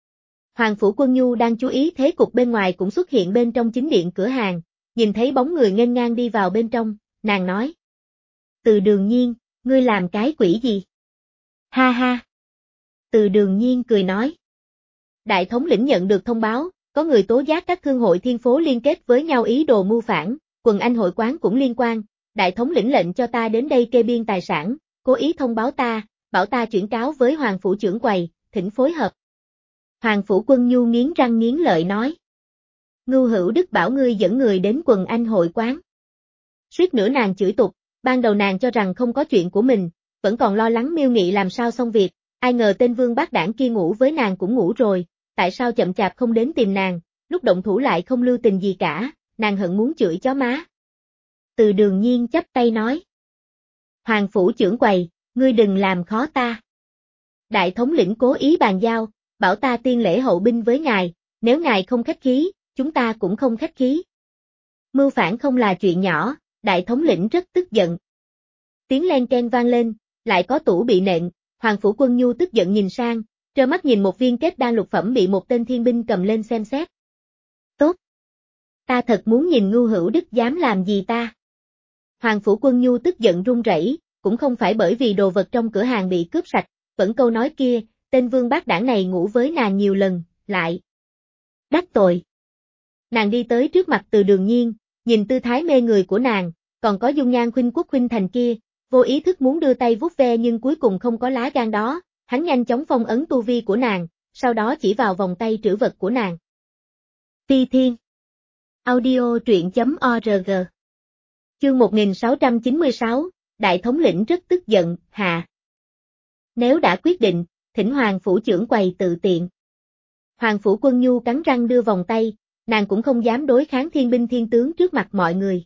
Hoàng Phủ Quân Nhu đang chú ý thế cục bên ngoài cũng xuất hiện bên trong chính điện cửa hàng, nhìn thấy bóng người nghênh ngang đi vào bên trong, nàng nói. Từ Đường Nhiên, ngươi làm cái quỷ gì? Ha ha. Từ Đường Nhiên cười nói. Đại thống lĩnh nhận được thông báo, có người tố giác các thương hội thiên phố liên kết với nhau ý đồ mưu phản, Quần Anh hội quán cũng liên quan, đại thống lĩnh lệnh cho ta đến đây kê biên tài sản, cố ý thông báo ta, bảo ta chuyển cáo với Hoàng Phủ trưởng quầy, thỉnh phối hợp. Hoàng Phủ Quân Nhu nghiến răng nghiến lợi nói. Ngưu Hữu Đức bảo ngươi dẫn người đến Quần Anh hội quán. Suýt nữa nàng chửi tục, ban đầu nàng cho rằng không có chuyện của mình, vẫn còn lo lắng Miêu Nghị làm sao xong việc, ai ngờ tên vương bác đảng kia ngủ với nàng cũng ngủ rồi, tại sao chậm chạp không đến tìm nàng, lúc động thủ lại không lưu tình gì cả, nàng hận muốn chửi chó má. Từ Đường Nhiên chắp tay nói. Hoàng Phủ trưởng quầy, ngươi đừng làm khó ta. Đại thống lĩnh cố ý bàn giao, bảo ta tiên lễ hậu binh với ngài, nếu ngài không khách khí, chúng ta cũng không khách khí. Mưu phản không là chuyện nhỏ, đại thống lĩnh rất tức giận. Tiếng len ken vang lên, lại có tủ bị nện, Hoàng Phủ Quân Nhu tức giận nhìn sang, trơ mắt nhìn một viên kết đan lục phẩm bị một tên thiên binh cầm lên xem xét. Tốt! Ta thật muốn nhìn Ngưu Hữu Đức dám làm gì ta. Hoàng Phủ Quân Nhu tức giận run rẩy, cũng không phải bởi vì đồ vật trong cửa hàng bị cướp sạch, vẫn câu nói kia, tên Vương bác đảng này ngủ với nàng nhiều lần, lại đắc tội. Nàng đi tới trước mặt Từ Đường Nhiên, nhìn tư thái mê người của nàng, còn có dung nhan khuynh quốc khuynh thành kia, vô ý thức muốn đưa tay vuốt ve nhưng cuối cùng không có lá gan đó, hắn nhanh chóng phong ấn tu vi của nàng, sau đó chỉ vào vòng tay trữ vật của nàng. Phi Thiên Audio truyện.org Chương một nghìn sáu trăm chín mươi sáu, Đại thống lĩnh rất tức giận, hạ. Nếu đã quyết định, thỉnh Hoàng phủ trưởng quầy tự tiện. Hoàng phủ Quân Nhu cắn răng đưa vòng tay, nàng cũng không dám đối kháng thiên binh thiên tướng trước mặt mọi người.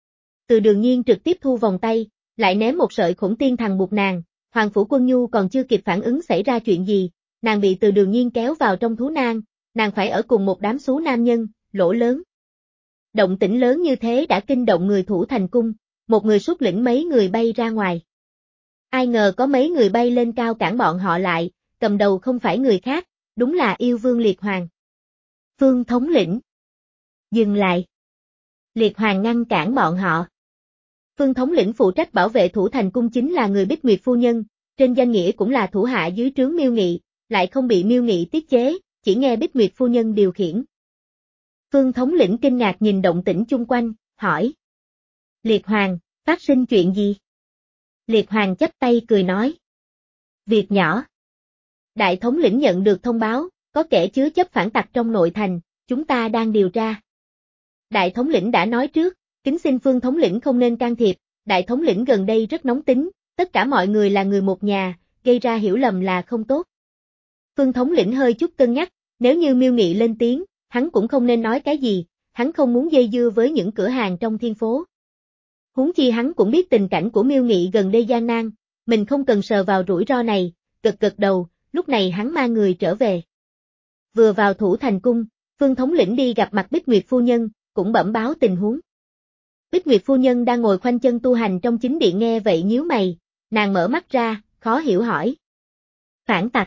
Từ Đường Nhiên trực tiếp thu vòng tay, lại ném một sợi khổng tiên thằng buộc nàng, Hoàng phủ Quân Nhu còn chưa kịp phản ứng xảy ra chuyện gì, nàng bị Từ Đường Nhiên kéo vào trong thú nang, nàng phải ở cùng một đám xú nam nhân, lỗ lớn. Động tĩnh lớn như thế đã kinh động người thủ thành cung, một người xuất lĩnh mấy người bay ra ngoài. Ai ngờ có mấy người bay lên cao cản bọn họ lại, cầm đầu không phải người khác, đúng là yêu vương Liệt Hoàng. Vương thống lĩnh. Dừng lại. Liệt Hoàng ngăn cản bọn họ. Vương thống lĩnh phụ trách bảo vệ thủ thành cung chính là người Bích Nguyệt phu nhân, trên danh nghĩa cũng là thủ hạ dưới trướng Miêu Nghị, lại không bị Miêu Nghị tiết chế, chỉ nghe Bích Nguyệt phu nhân điều khiển. Vương thống lĩnh kinh ngạc nhìn động tĩnh chung quanh, hỏi. Liệt Hoàng, phát sinh chuyện gì? Liệt Hoàng chắp tay cười nói. Việc nhỏ. Đại thống lĩnh nhận được thông báo, có kẻ chứa chấp phản tặc trong nội thành, chúng ta đang điều tra. Đại thống lĩnh đã nói trước, kính xin Phương thống lĩnh không nên can thiệp, đại thống lĩnh gần đây rất nóng tính, tất cả mọi người là người một nhà, gây ra hiểu lầm là không tốt. Phương thống lĩnh hơi chút cân nhắc, nếu như Miêu Nghị lên tiếng, hắn cũng không nên nói cái gì, hắn không muốn dây dưa với những cửa hàng trong thiên phố. Huống chi hắn cũng biết tình cảnh của Miêu Nghị gần đây gian nan, mình không cần sờ vào rủi ro này, gật gật đầu, lúc này hắn mang người trở về. Vừa vào thủ thành cung, Phương thống lĩnh đi gặp mặt Bích Nguyệt phu nhân, cũng bẩm báo tình huống. Bích Nguyệt phu nhân đang ngồi khoanh chân tu hành trong chính điện nghe vậy nhíu mày, nàng mở mắt ra, khó hiểu hỏi. Phản tặc.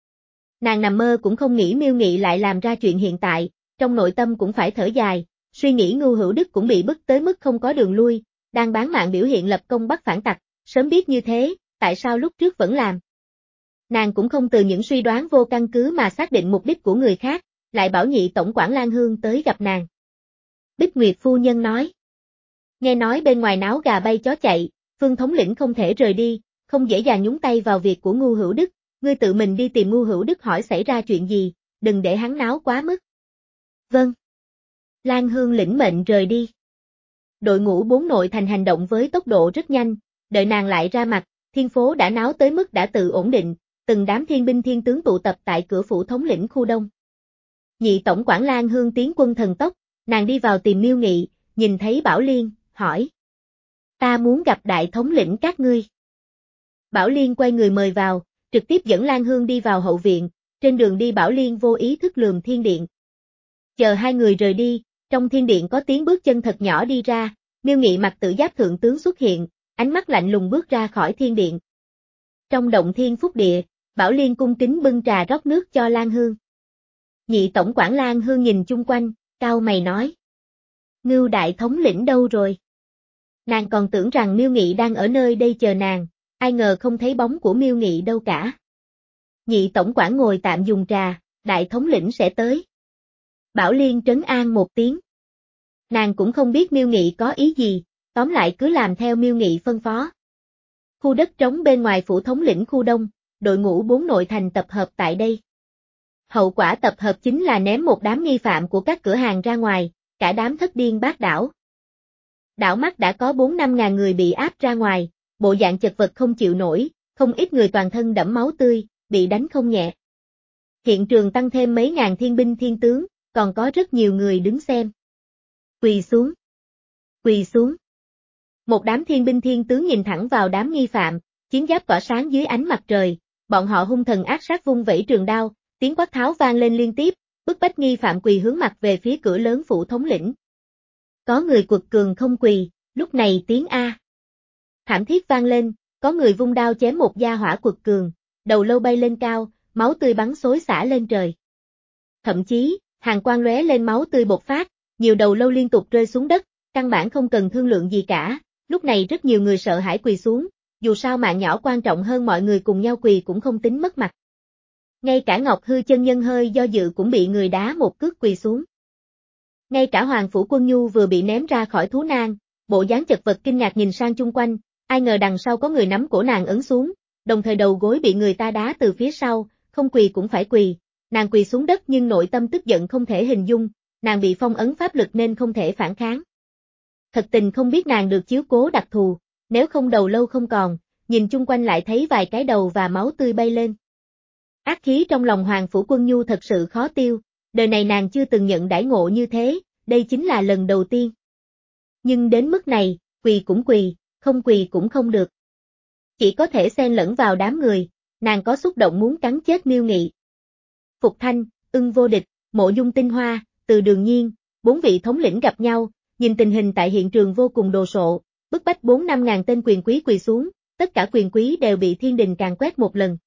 Nàng nằm mơ cũng không nghĩ Miêu Nghị lại làm ra chuyện hiện tại, trong nội tâm cũng phải thở dài, suy nghĩ Ngưu Hữu Đức cũng bị bức tới mức không có đường lui, đang bán mạng biểu hiện lập công bắt phản tặc, sớm biết như thế, tại sao lúc trước vẫn làm. Nàng cũng không từ những suy đoán vô căn cứ mà xác định mục đích của người khác, lại bảo nhị tổng quản Lan Hương tới gặp nàng. Bích Nguyệt phu nhân nói. Nghe nói bên ngoài náo gà bay chó chạy, Phương thống lĩnh không thể rời đi, không dễ dàng nhúng tay vào việc của Ngưu Hữu Đức, ngươi tự mình đi tìm Ngưu Hữu Đức hỏi xảy ra chuyện gì, đừng để hắn náo quá mức. Vâng. Lan Hương lĩnh mệnh rời đi. Đội ngũ bốn nội thành hành động với tốc độ rất nhanh, đợi nàng lại ra mặt, thiên phố đã náo tới mức đã tự ổn định, từng đám thiên binh thiên tướng tụ tập tại cửa phủ thống lĩnh khu đông. Nhị tổng quản Lan Hương tiến quân thần tốc, nàng đi vào tìm Miêu Nghị, nhìn thấy Bảo Liên, hỏi. Ta muốn gặp đại thống lĩnh các ngươi. Bảo Liên quay người mời vào, trực tiếp dẫn Lan Hương đi vào hậu viện, trên đường đi Bảo Liên vô ý thức lườm thiên điện. Chờ hai người rời đi, trong thiên điện có tiếng bước chân thật nhỏ đi ra, Miêu Nghị mặc tự giáp thượng tướng xuất hiện, ánh mắt lạnh lùng bước ra khỏi thiên điện. Trong động thiên phúc địa, Bảo Liên cung kính bưng trà rót nước cho Lan Hương. Nhị tổng quản Lan Hương nhìn chung quanh, cau mày nói. Ngưu đại thống lĩnh đâu rồi? Nàng còn tưởng rằng Miêu Nghị đang ở nơi đây chờ nàng, ai ngờ không thấy bóng của Miêu Nghị đâu cả. Nhị tổng quản ngồi tạm dùng trà, đại thống lĩnh sẽ tới. Bảo Liên trấn an một tiếng. Nàng cũng không biết Miêu Nghị có ý gì, tóm lại cứ làm theo Miêu Nghị phân phó. Khu đất trống bên ngoài phủ thống lĩnh khu đông, đội ngũ bốn nội thành tập hợp tại đây. Hậu quả tập hợp chính là ném một đám nghi phạm của các cửa hàng ra ngoài, cả đám thất điên bát đảo. Đảo mắt đã có bốn năm ngàn người bị áp ra ngoài, bộ dạng chật vật không chịu nổi, không ít người toàn thân đẫm máu tươi, bị đánh không nhẹ. Hiện trường tăng thêm mấy ngàn thiên binh thiên tướng, còn có rất nhiều người đứng xem. Quỳ xuống. Quỳ xuống. Một đám thiên binh thiên tướng nhìn thẳng vào đám nghi phạm, chiến giáp tỏa sáng dưới ánh mặt trời, bọn họ hung thần ác sát vung vẩy trường đao, tiếng quát tháo vang lên liên tiếp, bức bách nghi phạm quỳ hướng mặt về phía cửa lớn phủ thống lĩnh. Có người quật cường không quỳ, lúc này tiếng A. Thảm thiết vang lên, có người vung đao chém một gia hỏa quật cường, đầu lâu bay lên cao, máu tươi bắn xối xả lên trời. Thậm chí, hàn quang lóe lên máu tươi bộc phát, nhiều đầu lâu liên tục rơi xuống đất, căn bản không cần thương lượng gì cả, lúc này rất nhiều người sợ hãi quỳ xuống, dù sao mạng nhỏ quan trọng hơn mọi người cùng nhau quỳ cũng không tính mất mặt. Ngay cả Ngọc Hư chân nhân hơi do dự cũng bị người đá một cước quỳ xuống. Ngay cả Hoàng Phủ Quân Nhu vừa bị ném ra khỏi thú nang, bộ dáng chật vật kinh ngạc nhìn sang chung quanh, ai ngờ đằng sau có người nắm cổ nàng ấn xuống, đồng thời đầu gối bị người ta đá từ phía sau, không quỳ cũng phải quỳ, nàng quỳ xuống đất nhưng nội tâm tức giận không thể hình dung, nàng bị phong ấn pháp lực nên không thể phản kháng. Thật tình không biết nàng được chiếu cố đặc thù, nếu không đầu lâu không còn, nhìn chung quanh lại thấy vài cái đầu và máu tươi bay lên. Ác khí trong lòng Hoàng Phủ Quân Nhu thật sự khó tiêu, đời này nàng chưa từng nhận đãi ngộ như thế, đây chính là lần đầu tiên. Nhưng đến mức này, quỳ cũng quỳ, không quỳ cũng không được. Chỉ có thể xen lẫn vào đám người, nàng có xúc động muốn cắn chết Miêu Nghị. Phục Thanh, Ưng Vô Địch, Mộ Dung Tinh Hoa, Từ Đường Nhiên, bốn vị thống lĩnh gặp nhau, nhìn tình hình tại hiện trường vô cùng đồ sộ, bức bách bốn năm ngàn tên quyền quý quỳ xuống, tất cả quyền quý đều bị thiên đình càn quét một lần.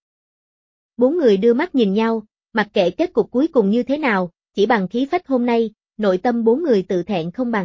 Bốn người đưa mắt nhìn nhau, mặc kệ kết cục cuối cùng như thế nào, chỉ bằng khí phách hôm nay, nội tâm bốn người tự thẹn không bằng.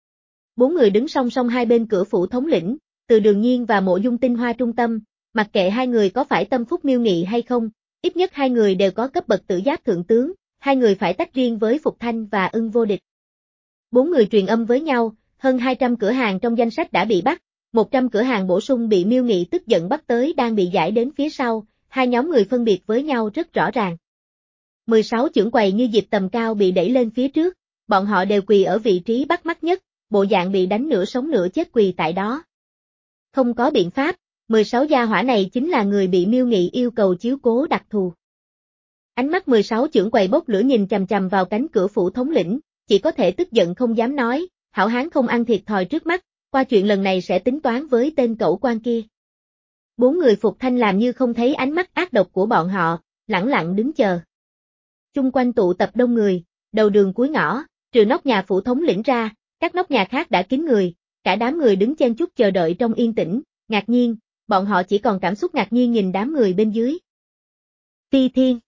Bốn người đứng song song hai bên cửa phủ thống lĩnh, Từ Đường Nhiên và Mộ Dung Tinh Hoa trung tâm, mặc kệ hai người có phải tâm phúc Miêu Nghị hay không, ít nhất hai người đều có cấp bậc tử giáp thượng tướng, hai người phải tách riêng với Phục Thanh và Ưng Vô Địch. Bốn người truyền âm với nhau, hơn hai trăm cửa hàng trong danh sách đã bị bắt, một trăm cửa hàng bổ sung bị Miêu Nghị tức giận bắt tới đang bị giải đến phía sau, hai nhóm người phân biệt với nhau rất rõ ràng. mười sáu chưởng quầy như dịp tầm cao bị đẩy lên phía trước, bọn họ đều quỳ ở vị trí bắt mắt nhất, bộ dạng bị đánh nửa sống nửa chết quỳ tại đó. Không có biện pháp, mười sáu gia hỏa này chính là người bị Miêu Nghị yêu cầu chiếu cố đặc thù. Ánh mắt mười sáu chưởng quầy bốc lửa nhìn chằm chằm vào cánh cửa phủ thống lĩnh, chỉ có thể tức giận không dám nói, hảo hán không ăn thiệt thòi trước mắt, qua chuyện lần này sẽ tính toán với tên cẩu quan kia. Bốn người Phục Thanh làm như không thấy ánh mắt ác độc của bọn họ, lẳng lặng đứng chờ. Chung quanh tụ tập đông người, đầu đường cuối ngõ, trừ nóc nhà phủ thống lĩnh ra, các nóc nhà khác đã kín người, cả đám người đứng chen chúc chờ đợi trong yên tĩnh, ngạc nhiên, bọn họ chỉ còn cảm xúc ngạc nhiên nhìn đám người bên dưới. Phi Thiên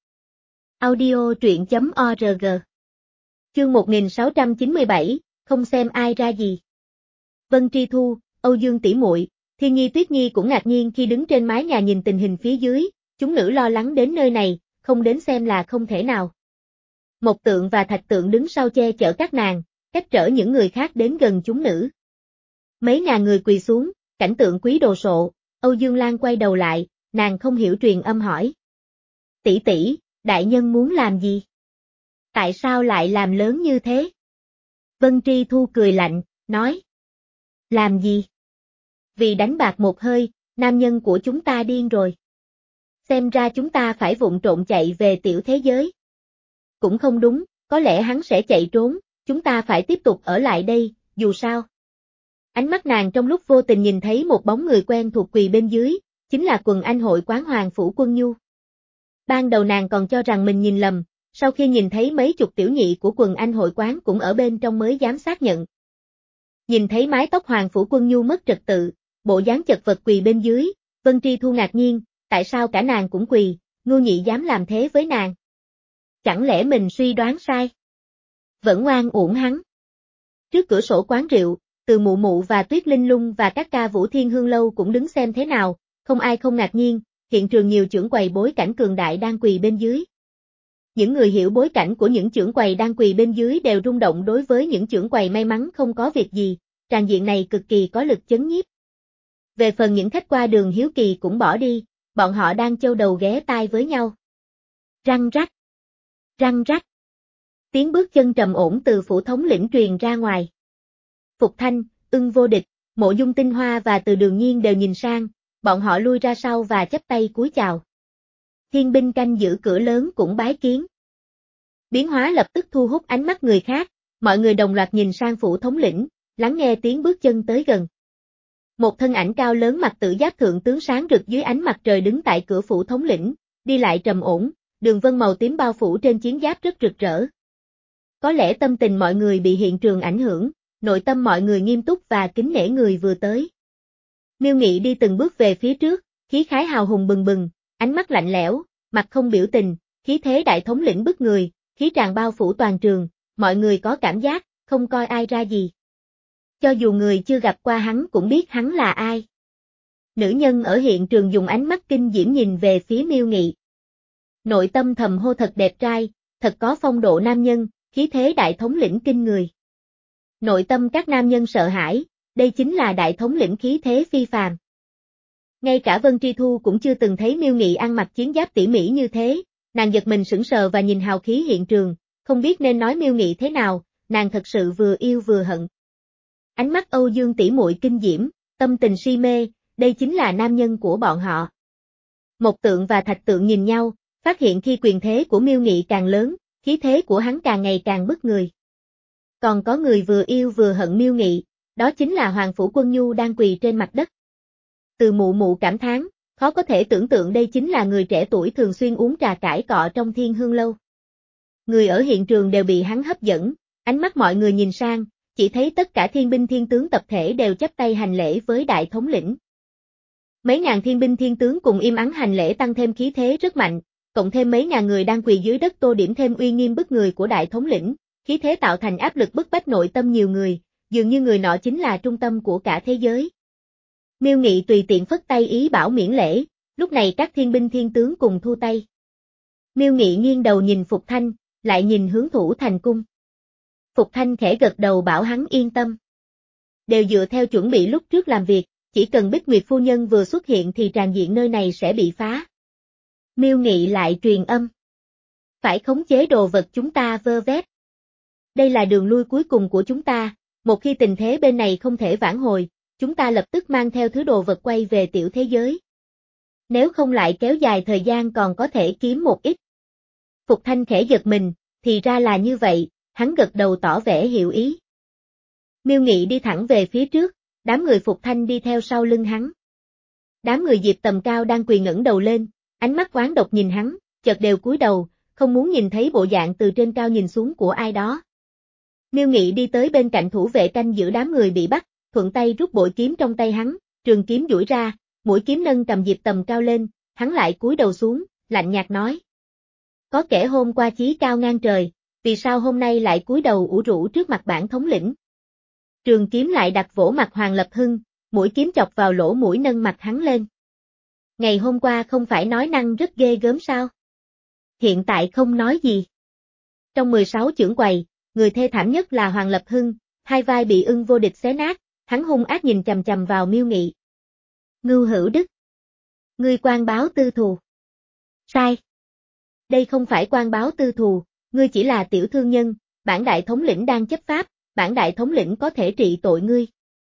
Audio truyện chấm org Chương một nghìn sáu trăm chín mươi bảy, không xem ai ra gì. Vân Tri Thu, Âu Dương tỷ muội, Thiên Nhi Tuyết Nhi cũng ngạc nhiên khi đứng trên mái nhà nhìn tình hình phía dưới, chúng nữ lo lắng đến nơi này, không đến xem là không thể nào. Mộc Tượng và Thạch Tượng đứng sau che chở các nàng, cách trở những người khác đến gần chúng nữ. Mấy ngàn người quỳ xuống, cảnh tượng quý đồ sộ, Âu Dương Lan quay đầu lại, nàng không hiểu truyền âm hỏi. Tỷ tỷ, đại nhân muốn làm gì? Tại sao lại làm lớn như thế? Vân Tri Thu cười lạnh, nói. Làm gì? Vì đánh bạc một hơi, nam nhân của chúng ta điên rồi. Xem ra chúng ta phải vụng trộn chạy về tiểu thế giới. Cũng không đúng, có lẽ hắn sẽ chạy trốn, chúng ta phải tiếp tục ở lại đây, dù sao. Ánh mắt nàng trong lúc vô tình nhìn thấy một bóng người quen thuộc quỳ bên dưới, chính là quần anh hội quán Hoàng Phủ Quân Nhu. Ban đầu nàng còn cho rằng mình nhìn lầm, sau khi nhìn thấy mấy chục tiểu nhị của quần anh hội quán cũng ở bên trong mới dám xác nhận. Nhìn thấy mái tóc Hoàng Phủ Quân Nhu mất trật tự, bộ dáng chật vật quỳ bên dưới, Vân Tri Thu ngạc nhiên, tại sao cả nàng cũng quỳ, Ngưu Nhị dám làm thế với nàng? Chẳng lẽ mình suy đoán sai? Vẫn oan uổng hắn. Trước cửa sổ quán rượu, Từ Mụ Mụ và Tuyết Linh Lung và các ca Vũ Thiên Hương Lâu cũng đứng xem thế nào, không ai không ngạc nhiên, hiện trường nhiều chưởng quầy bối cảnh cường đại đang quỳ bên dưới. Những người hiểu bối cảnh của những chưởng quầy đang quỳ bên dưới đều rung động đối với những chưởng quầy may mắn không có việc gì, tràng diện này cực kỳ có lực chấn nhiếp. Về phần những khách qua đường hiếu kỳ cũng bỏ đi, bọn họ đang châu đầu ghé tai với nhau. Răng rắc, răng rắc. Tiếng bước chân trầm ổn từ phủ thống lĩnh truyền ra ngoài. Phục Thanh, Ưng Vô Địch, Mộ Dung Tinh Hoa và Từ Đường Nhiên đều nhìn sang, bọn họ lui ra sau và chắp tay cúi chào. Thiên binh canh giữ cửa lớn cũng bái kiến. Biến hóa lập tức thu hút ánh mắt người khác, mọi người đồng loạt nhìn sang phủ thống lĩnh, lắng nghe tiếng bước chân tới gần. Một thân ảnh cao lớn mặc tử giáp thượng tướng sáng rực dưới ánh mặt trời đứng tại cửa phủ thống lĩnh, đi lại trầm ổn, đường vân màu tím bao phủ trên chiến giáp rất rực rỡ. Có lẽ tâm tình mọi người bị hiện trường ảnh hưởng, nội tâm mọi người nghiêm túc và kính nể người vừa tới. Miêu Nghị đi từng bước về phía trước, khí khái hào hùng bừng bừng, ánh mắt lạnh lẽo, mặt không biểu tình, khí thế đại thống lĩnh bức người, khí tràn bao phủ toàn trường, mọi người có cảm giác, không coi ai ra gì. Cho dù người chưa gặp qua hắn cũng biết hắn là ai. Nữ nhân ở hiện trường dùng ánh mắt kinh diễm nhìn về phía Miêu Nghị. Nội tâm thầm hô thật đẹp trai, thật có phong độ nam nhân, khí thế đại thống lĩnh kinh người. Nội tâm các nam nhân sợ hãi, đây chính là đại thống lĩnh khí thế phi phàm. Ngay cả Vân Tri Thu cũng chưa từng thấy Miêu Nghị ăn mặc chiến giáp tỉ mỉ như thế, nàng giật mình sững sờ và nhìn hào khí hiện trường, không biết nên nói Miêu Nghị thế nào, nàng thật sự vừa yêu vừa hận. Ánh mắt Âu Dương tỷ muội kinh diễm, tâm tình si mê, đây chính là nam nhân của bọn họ. Mộc Tượng và Thạch Tượng nhìn nhau, phát hiện khi quyền thế của Miêu Nghị càng lớn, khí thế của hắn càng ngày càng bức người. Còn có người vừa yêu vừa hận Miêu Nghị, đó chính là Hoàng Phủ Quân Nhu đang quỳ trên mặt đất. Từ mụ mụ cảm thán, khó có thể tưởng tượng đây chính là người trẻ tuổi thường xuyên uống trà cải cọ trong Thiên Hương Lâu. Người ở hiện trường đều bị hắn hấp dẫn, ánh mắt mọi người nhìn sang, chỉ thấy tất cả thiên binh thiên tướng tập thể đều chắp tay hành lễ với đại thống lĩnh. Mấy ngàn thiên binh thiên tướng cùng im ắng hành lễ tăng thêm khí thế rất mạnh, cộng thêm mấy ngàn người đang quỳ dưới đất tô điểm thêm uy nghiêm bức người của đại thống lĩnh, khí thế tạo thành áp lực bức bách nội tâm nhiều người, dường như người nọ chính là trung tâm của cả thế giới. Miêu Nghị tùy tiện phất tay ý bảo miễn lễ, lúc này các thiên binh thiên tướng cùng thu tay. Miêu Nghị nghiêng đầu nhìn Phục Thanh, lại nhìn hướng Thủ Thành Cung. Phục Thanh khẽ gật đầu bảo hắn yên tâm. Đều dựa theo chuẩn bị lúc trước làm việc, chỉ cần Bích Nguyệt phu nhân vừa xuất hiện thì tràn diện nơi này sẽ bị phá. Miêu Nghị lại truyền âm. Phải khống chế đồ vật chúng ta vơ vét. Đây là đường lui cuối cùng của chúng ta, một khi tình thế bên này không thể vãn hồi, chúng ta lập tức mang theo thứ đồ vật quay về tiểu thế giới. Nếu không lại kéo dài thời gian còn có thể kiếm một ít. Phục Thanh khẽ giật mình, thì ra là như vậy, hắn gật đầu tỏ vẻ hiểu ý. Miêu Nghị đi thẳng về phía trước, đám người Phục Thanh đi theo sau lưng hắn. Đám người Diệp Tầm Cao đang quỳ ngẩng đầu lên, ánh mắt oán độc nhìn hắn, chợt đều cúi đầu, không muốn nhìn thấy bộ dạng từ trên cao nhìn xuống của ai đó. Miêu Nghị đi tới bên cạnh thủ vệ canh giữ đám người bị bắt, thuận tay rút bội kiếm trong tay hắn, trường kiếm duỗi ra, mũi kiếm nâng cầm Diệp Tầm Cao lên, hắn lại cúi đầu xuống, lạnh nhạt nói. Có kẻ hôm qua chí cao ngang trời, vì sao hôm nay lại cúi đầu ủ rũ trước mặt bản thống lĩnh? Trường kiếm lại đặt vỗ mặt Hoàng Lập Hưng, mũi kiếm chọc vào lỗ mũi nâng mặt hắn lên. Ngày hôm qua không phải nói năng rất ghê gớm sao? Hiện tại không nói gì. Trong mười sáu chưởng quầy, người thê thảm nhất là Hoàng Lập Hưng, hai vai bị ưng vô địch xé nát, hắn hung ác nhìn chằm chằm vào Miêu Nghị. Ngưu Hữu Đức. Ngươi quan báo tư thù. Sai. Đây không phải quan báo tư thù, ngươi chỉ là tiểu thương nhân, bản đại thống lĩnh đang chấp pháp, bản đại thống lĩnh có thể trị tội ngươi.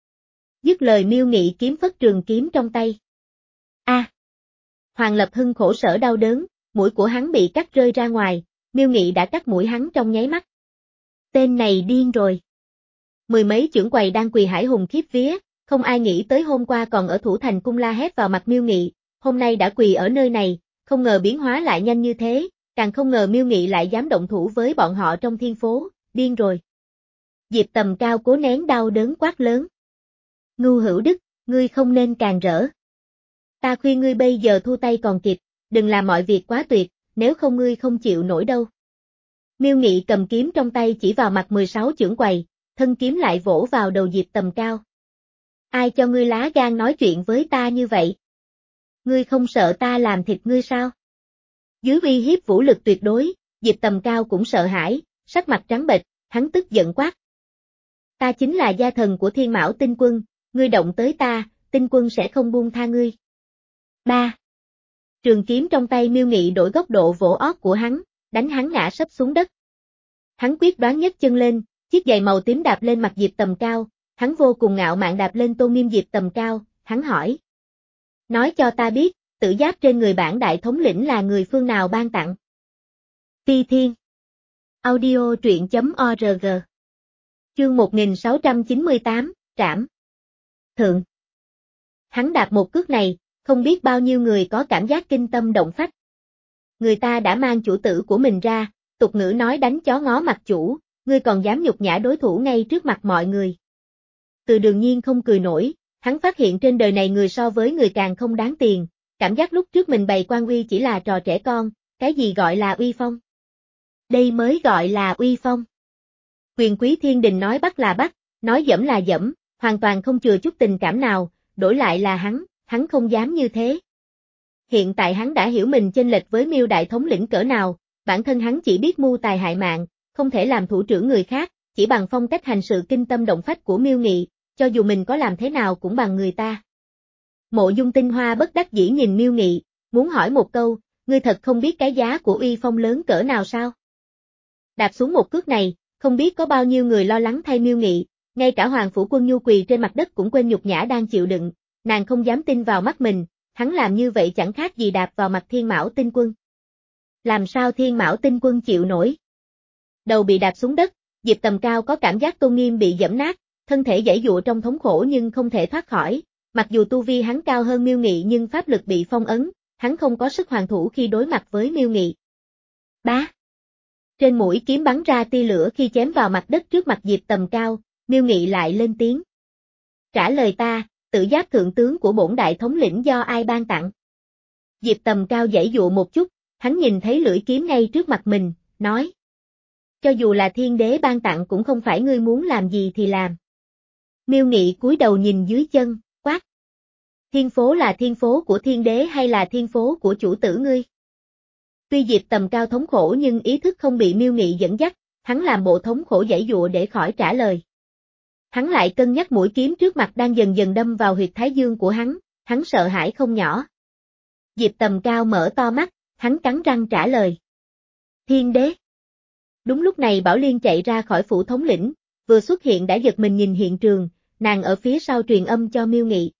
Dứt lời Miêu Nghị kiếm phất trường kiếm trong tay. A. À. Hoàng Lập Hưng khổ sở đau đớn, mũi của hắn bị cắt rơi ra ngoài, Miêu Nghị đã cắt mũi hắn trong nháy mắt. Tên này điên rồi. Mười mấy chưởng quầy đang quỳ hải hùng khiếp vía, không ai nghĩ tới hôm qua còn ở Thủ Thành Cung la hét vào mặt Miêu Nghị, hôm nay đã quỳ ở nơi này, không ngờ biến hóa lại nhanh như thế, càng không ngờ Miêu Nghị lại dám động thủ với bọn họ trong thiên phố, điên rồi. Diệp Tầm Cao cố nén đau đớn quát lớn. Ngưu Hữu Đức, ngươi không nên càng rỡ. Ta khuyên ngươi bây giờ thu tay còn kịp, đừng làm mọi việc quá tuyệt, nếu không ngươi không chịu nổi đâu. Miêu Nghị cầm kiếm trong tay chỉ vào mặt mười sáu chưởng quầy, thân kiếm lại vỗ vào đầu Diệp Tầm Cao. Ai cho ngươi lá gan nói chuyện với ta như vậy? Ngươi không sợ ta làm thịt ngươi sao? Dưới uy hiếp vũ lực tuyệt đối, Diệp Tầm Cao cũng sợ hãi, sắc mặt trắng bệch, hắn tức giận quát. Ta chính là gia thần của Thiên Mão Tinh Quân, ngươi động tới ta, Tinh Quân sẽ không buông tha ngươi. Ba. Trường kiếm trong tay Miêu Nghị đổi góc độ vỗ ót của hắn, đánh hắn ngã sấp xuống đất. Hắn quyết đoán nhấc chân lên, chiếc giày màu tím đạp lên mặt Diệp Tầm Cao, hắn vô cùng ngạo mạn đạp lên tôn nghiêm Diệp Tầm Cao, hắn hỏi. Nói cho ta biết, tử giáp trên người bản đại thống lĩnh là người phương nào ban tặng? Phi Thiên. Audio truyện chấm org. Chương một nghìn sáu trăm chín mươi tám, Trảm. Thượng. Hắn đạp một cước này, không biết bao nhiêu người có cảm giác kinh tâm động phách. Người ta đã mang chủ tử của mình ra, tục ngữ nói đánh chó ngó mặt chủ, ngươi còn dám nhục nhã đối thủ ngay trước mặt mọi người. Từ Đường Nhiên không cười nổi, hắn phát hiện trên đời này người so với người càng không đáng tiền, cảm giác lúc trước mình bày quan uy chỉ là trò trẻ con, cái gì gọi là uy phong? Đây mới gọi là uy phong. Quyền quý thiên đình nói bắt là bắt, nói dẫm là dẫm, hoàn toàn không chừa chút tình cảm nào, đổi lại là hắn, hắn không dám như thế. Hiện tại hắn đã hiểu mình chênh lệch với Miêu đại thống lĩnh cỡ nào, bản thân hắn chỉ biết mưu tài hại mạng, không thể làm thủ trưởng người khác, chỉ bằng phong cách hành sự kinh tâm động phách của Miêu Nghị, cho dù mình có làm thế nào cũng bằng người ta. Mộ Dung Tinh Hoa bất đắc dĩ nhìn Miêu Nghị, muốn hỏi một câu, ngươi thật không biết cái giá của uy phong lớn cỡ nào sao? Đạp xuống một cước này, không biết có bao nhiêu người lo lắng thay Miêu Nghị, ngay cả Hoàng Phủ Quân Nhu quỳ trên mặt đất cũng quên nhục nhã đang chịu đựng, nàng không dám tin vào mắt mình, hắn làm như vậy chẳng khác gì đạp vào mặt Thiên Mão Tinh Quân. Làm sao Thiên Mão Tinh Quân chịu nổi? Đầu bị đạp xuống đất, Diệp Tầm Cao có cảm giác tôn nghiêm bị giẫm nát, thân thể giãy giụa trong thống khổ nhưng không thể thoát khỏi, mặc dù tu vi hắn cao hơn Miêu Nghị nhưng pháp lực bị phong ấn, hắn không có sức hoàn thủ khi đối mặt với Miêu Nghị. Bá! Trên mũi kiếm bắn ra tia lửa khi chém vào mặt đất trước mặt Diệp Tầm Cao, Miêu Nghị lại lên tiếng. Trả lời ta, tự giáp thượng tướng của bổn đại thống lĩnh do ai ban tặng? Diệp Tầm Cao giãy dụa một chút, hắn nhìn thấy lưỡi kiếm ngay trước mặt mình, nói. Cho dù là thiên đế ban tặng cũng không phải ngươi muốn làm gì thì làm. Miêu Nghị cúi đầu nhìn dưới chân, quát. Thiên phố là thiên phố của thiên đế hay là thiên phố của chủ tử ngươi? Tuy Diệp Tầm Cao thống khổ nhưng ý thức không bị Miêu Nghị dẫn dắt, hắn làm bộ thống khổ giãy dụa để khỏi trả lời. Hắn lại cân nhắc mũi kiếm trước mặt đang dần dần đâm vào huyệt thái dương của hắn, hắn sợ hãi không nhỏ. Diệp Tầm Cao mở to mắt, hắn cắn răng trả lời. Thiên đế. Đúng lúc này Bảo Liên chạy ra khỏi phủ thống lĩnh, vừa xuất hiện đã giật mình nhìn hiện trường, nàng ở phía sau truyền âm cho Miêu Nghị.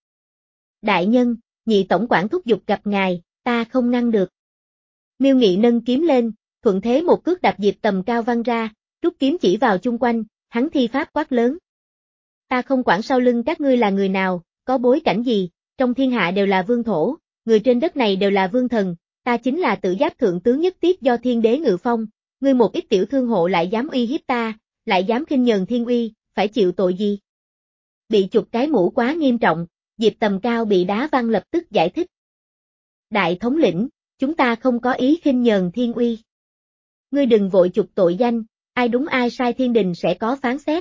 Đại nhân, nhị tổng quản thúc giục gặp ngài, ta không ngăn được. Miêu Nghị nâng kiếm lên, thuận thế một cước đạp Diệp Tầm Cao văng ra, rút kiếm chỉ vào chung quanh, hắn thi pháp quát lớn. Ta không quản sau lưng các ngươi là người nào, có bối cảnh gì, trong thiên hạ đều là vương thổ, người trên đất này đều là vương thần, ta chính là tự giáp thượng tướng nhất tiết do thiên đế ngự phong, ngươi một ít tiểu thương hộ lại dám uy hiếp ta, lại dám khinh nhờn thiên uy, phải chịu tội gì? Bị chụp cái mũ quá nghiêm trọng, Diệp Tầm Cao bị đá văng lập tức giải thích. Đại thống lĩnh, chúng ta không có ý khinh nhờn thiên uy. Ngươi đừng vội chụp tội danh, ai đúng ai sai thiên đình sẽ có phán xét.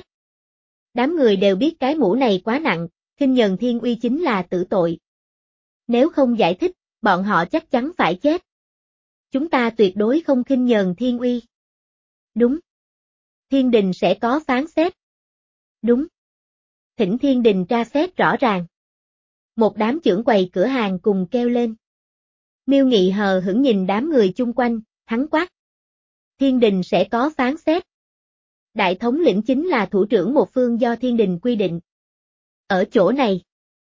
Đám người đều biết cái mũ này quá nặng, khinh nhờn thiên uy chính là tử tội. Nếu không giải thích, bọn họ chắc chắn phải chết. Chúng ta tuyệt đối không khinh nhờn thiên uy. Đúng. Thiên đình sẽ có phán xét. Đúng. Thỉnh thiên đình tra xét rõ ràng. Một đám trưởng quầy cửa hàng cùng kêu lên. Miêu Nghị hờ hững nhìn đám người chung quanh, hắn quát. Thiên đình sẽ có phán xét. Đại thống lĩnh chính là thủ trưởng một phương do thiên đình quy định. Ở chỗ này,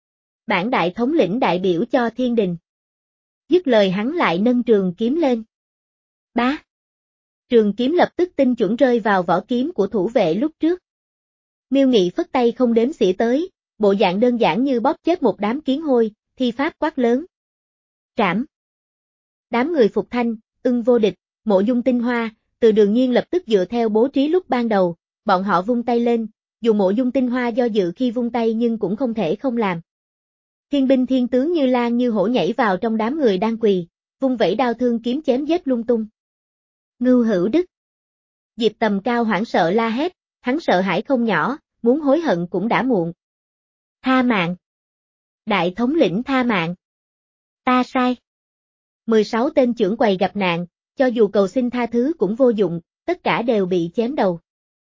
bản đại thống lĩnh đại biểu cho thiên đình. Dứt lời hắn lại nâng trường kiếm lên. Bá. Trường kiếm lập tức tinh chuẩn rơi vào vỏ kiếm của thủ vệ lúc trước. Miêu Nghị phất tay không đếm xỉa tới, bộ dạng đơn giản như bóp chết một đám kiến hôi, thi pháp quát lớn. Trảm. Đám người phục thanh, ưng vô địch, Mộ Dung Tinh Hoa, Từ Đường Nhiên lập tức dựa theo bố trí lúc ban đầu, bọn họ vung tay lên, dù Mộ Dung Tinh Hoa do dự khi vung tay nhưng cũng không thể không làm. Thiên binh thiên tướng như lan như hổ nhảy vào trong đám người đang quỳ, vung vẩy đao thương kiếm chém giết lung tung. Ngưu Hữu Đức. Diệp Tầm Cao hoảng sợ la hét, hắn sợ hãi không nhỏ, muốn hối hận cũng đã muộn. Tha mạng. Đại thống lĩnh tha mạng. Ta sai. mười sáu tên trưởng quầy gặp nạn, cho dù cầu xin tha thứ cũng vô dụng, tất cả đều bị chém đầu.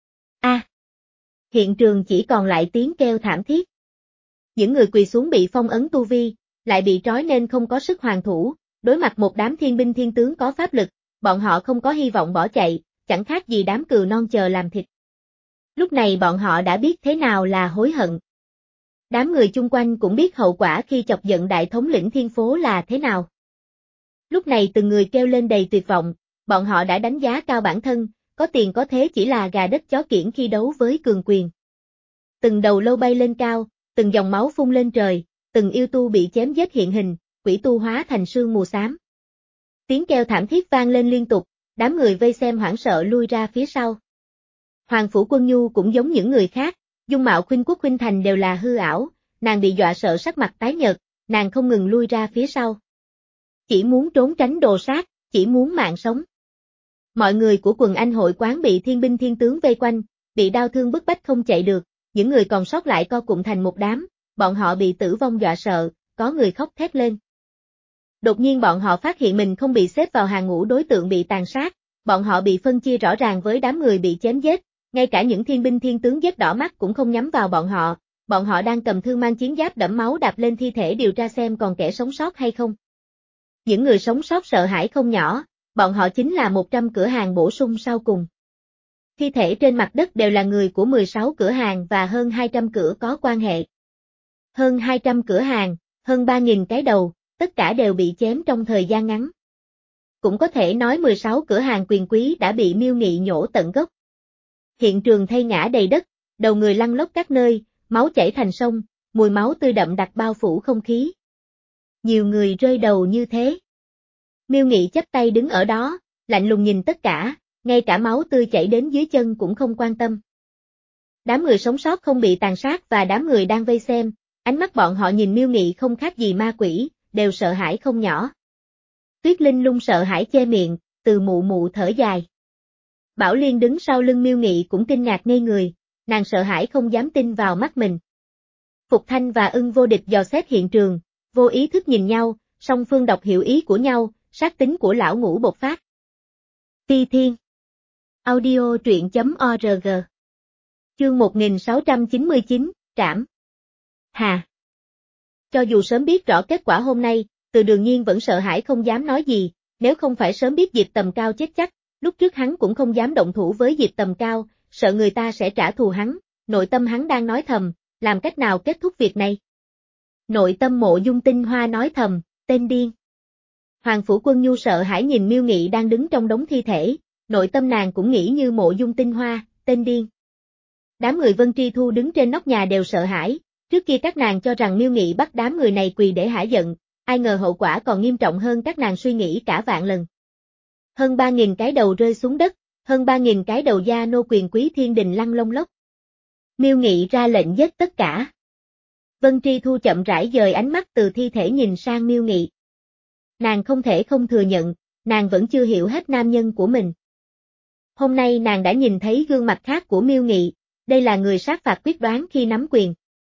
A. À, hiện trường chỉ còn lại tiếng kêu thảm thiết. Những người quỳ xuống bị phong ấn tu vi, lại bị trói nên không có sức hoàn thủ, đối mặt một đám thiên binh thiên tướng có pháp lực, bọn họ không có hy vọng bỏ chạy, chẳng khác gì đám cừu non chờ làm thịt. Lúc này bọn họ đã biết thế nào là hối hận. Đám người chung quanh cũng biết hậu quả khi chọc giận đại thống lĩnh thiên phố là thế nào. Lúc này từng người kêu lên đầy tuyệt vọng, bọn họ đã đánh giá cao bản thân, có tiền có thế chỉ là gà đất chó kiểng khi đấu với cường quyền. Từng đầu lâu bay lên cao, từng dòng máu phun lên trời, từng yêu tu bị chém giết hiện hình, quỷ tu hóa thành sương mù xám. Tiếng kêu thảm thiết vang lên liên tục, đám người vây xem hoảng sợ lui ra phía sau. Hoàng Phủ Quân Nhu cũng giống những người khác, dung mạo khuynh quốc khuynh thành đều là hư ảo, nàng bị dọa sợ sắc mặt tái nhợt, nàng không ngừng lui ra phía sau. Chỉ muốn trốn tránh đồ sát, chỉ muốn mạng sống. Mọi người của quần anh hội quán bị thiên binh thiên tướng vây quanh, bị đau thương bức bách không chạy được, những người còn sót lại co cụm thành một đám, bọn họ bị tử vong dọa sợ, có người khóc thét lên. Đột nhiên bọn họ phát hiện mình không bị xếp vào hàng ngũ đối tượng bị tàn sát, bọn họ bị phân chia rõ ràng với đám người bị chém giết, ngay cả những thiên binh thiên tướng giết đỏ mắt cũng không nhắm vào bọn họ, bọn họ đang cầm thương mang chiến giáp đẫm máu đạp lên thi thể điều tra xem còn kẻ sống sót hay không. Những người sống sót sợ hãi không nhỏ, bọn họ chính là một trăm cửa hàng bổ sung sau cùng. Thi thể trên mặt đất đều là người của mười sáu cửa hàng và hơn hai trăm cửa có quan hệ. Hơn hai trăm cửa hàng, hơn ba nghìn cái đầu, tất cả đều bị chém trong thời gian ngắn. Cũng có thể nói mười sáu cửa hàng quyền quý đã bị Miêu Nghị nhổ tận gốc. Hiện trường thây ngã đầy đất, đầu người lăn lóc các nơi, máu chảy thành sông, mùi máu tươi đậm đặc bao phủ không khí. Nhiều người rơi đầu như thế. Miêu Nghị chắp tay đứng ở đó, lạnh lùng nhìn tất cả, ngay cả máu tươi chảy đến dưới chân cũng không quan tâm. Đám người sống sót không bị tàn sát và đám người đang vây xem, ánh mắt bọn họ nhìn Miêu Nghị không khác gì ma quỷ, đều sợ hãi không nhỏ. Tuyết Linh Lung sợ hãi che miệng, Từ Mụ Mụ thở dài. Bảo Liên đứng sau lưng Miêu Nghị cũng kinh ngạc ngây người, nàng sợ hãi không dám tin vào mắt mình. Phục Thanh và Ưng Vô Địch dò xét hiện trường, vô ý thức nhìn nhau, song phương đọc hiểu ý của nhau, sát tính của lão ngũ bộc phát. Ti Thiên Audio truyện chấm org Chương một nghìn sáu trăm chín mươi chín, Trảm Hà Cho dù sớm biết rõ kết quả hôm nay, Từ Đường Nhiên vẫn sợ hãi không dám nói gì, nếu không phải sớm biết Diệp Tầm Cao chết chắc, lúc trước hắn cũng không dám động thủ với Diệp Tầm Cao, sợ người ta sẽ trả thù hắn, nội tâm hắn đang nói thầm, làm cách nào kết thúc việc này. Nội tâm Mộ Dung Tinh Hoa nói thầm, tên điên. Hoàng Phủ Quân Nhu sợ hãi nhìn Miêu Nghị đang đứng trong đống thi thể, nội tâm nàng cũng nghĩ như Mộ Dung Tinh Hoa, tên điên. Đám người Vân Tri Thu đứng trên nóc nhà đều sợ hãi, trước kia các nàng cho rằng Miêu Nghị bắt đám người này quỳ để hả giận, ai ngờ hậu quả còn nghiêm trọng hơn các nàng suy nghĩ cả vạn lần. Hơn ba nghìn cái đầu rơi xuống đất, hơn ba nghìn cái đầu gia nô quyền quý thiên đình lăn lông lốc. Miêu Nghị ra lệnh giết tất cả. Vân Tri Thu chậm rãi dời ánh mắt từ thi thể nhìn sang Miêu Nghị. Nàng không thể không thừa nhận, nàng vẫn chưa hiểu hết nam nhân của mình. Hôm nay nàng đã nhìn thấy gương mặt khác của Miêu Nghị, đây là người sát phạt quyết đoán khi nắm quyền.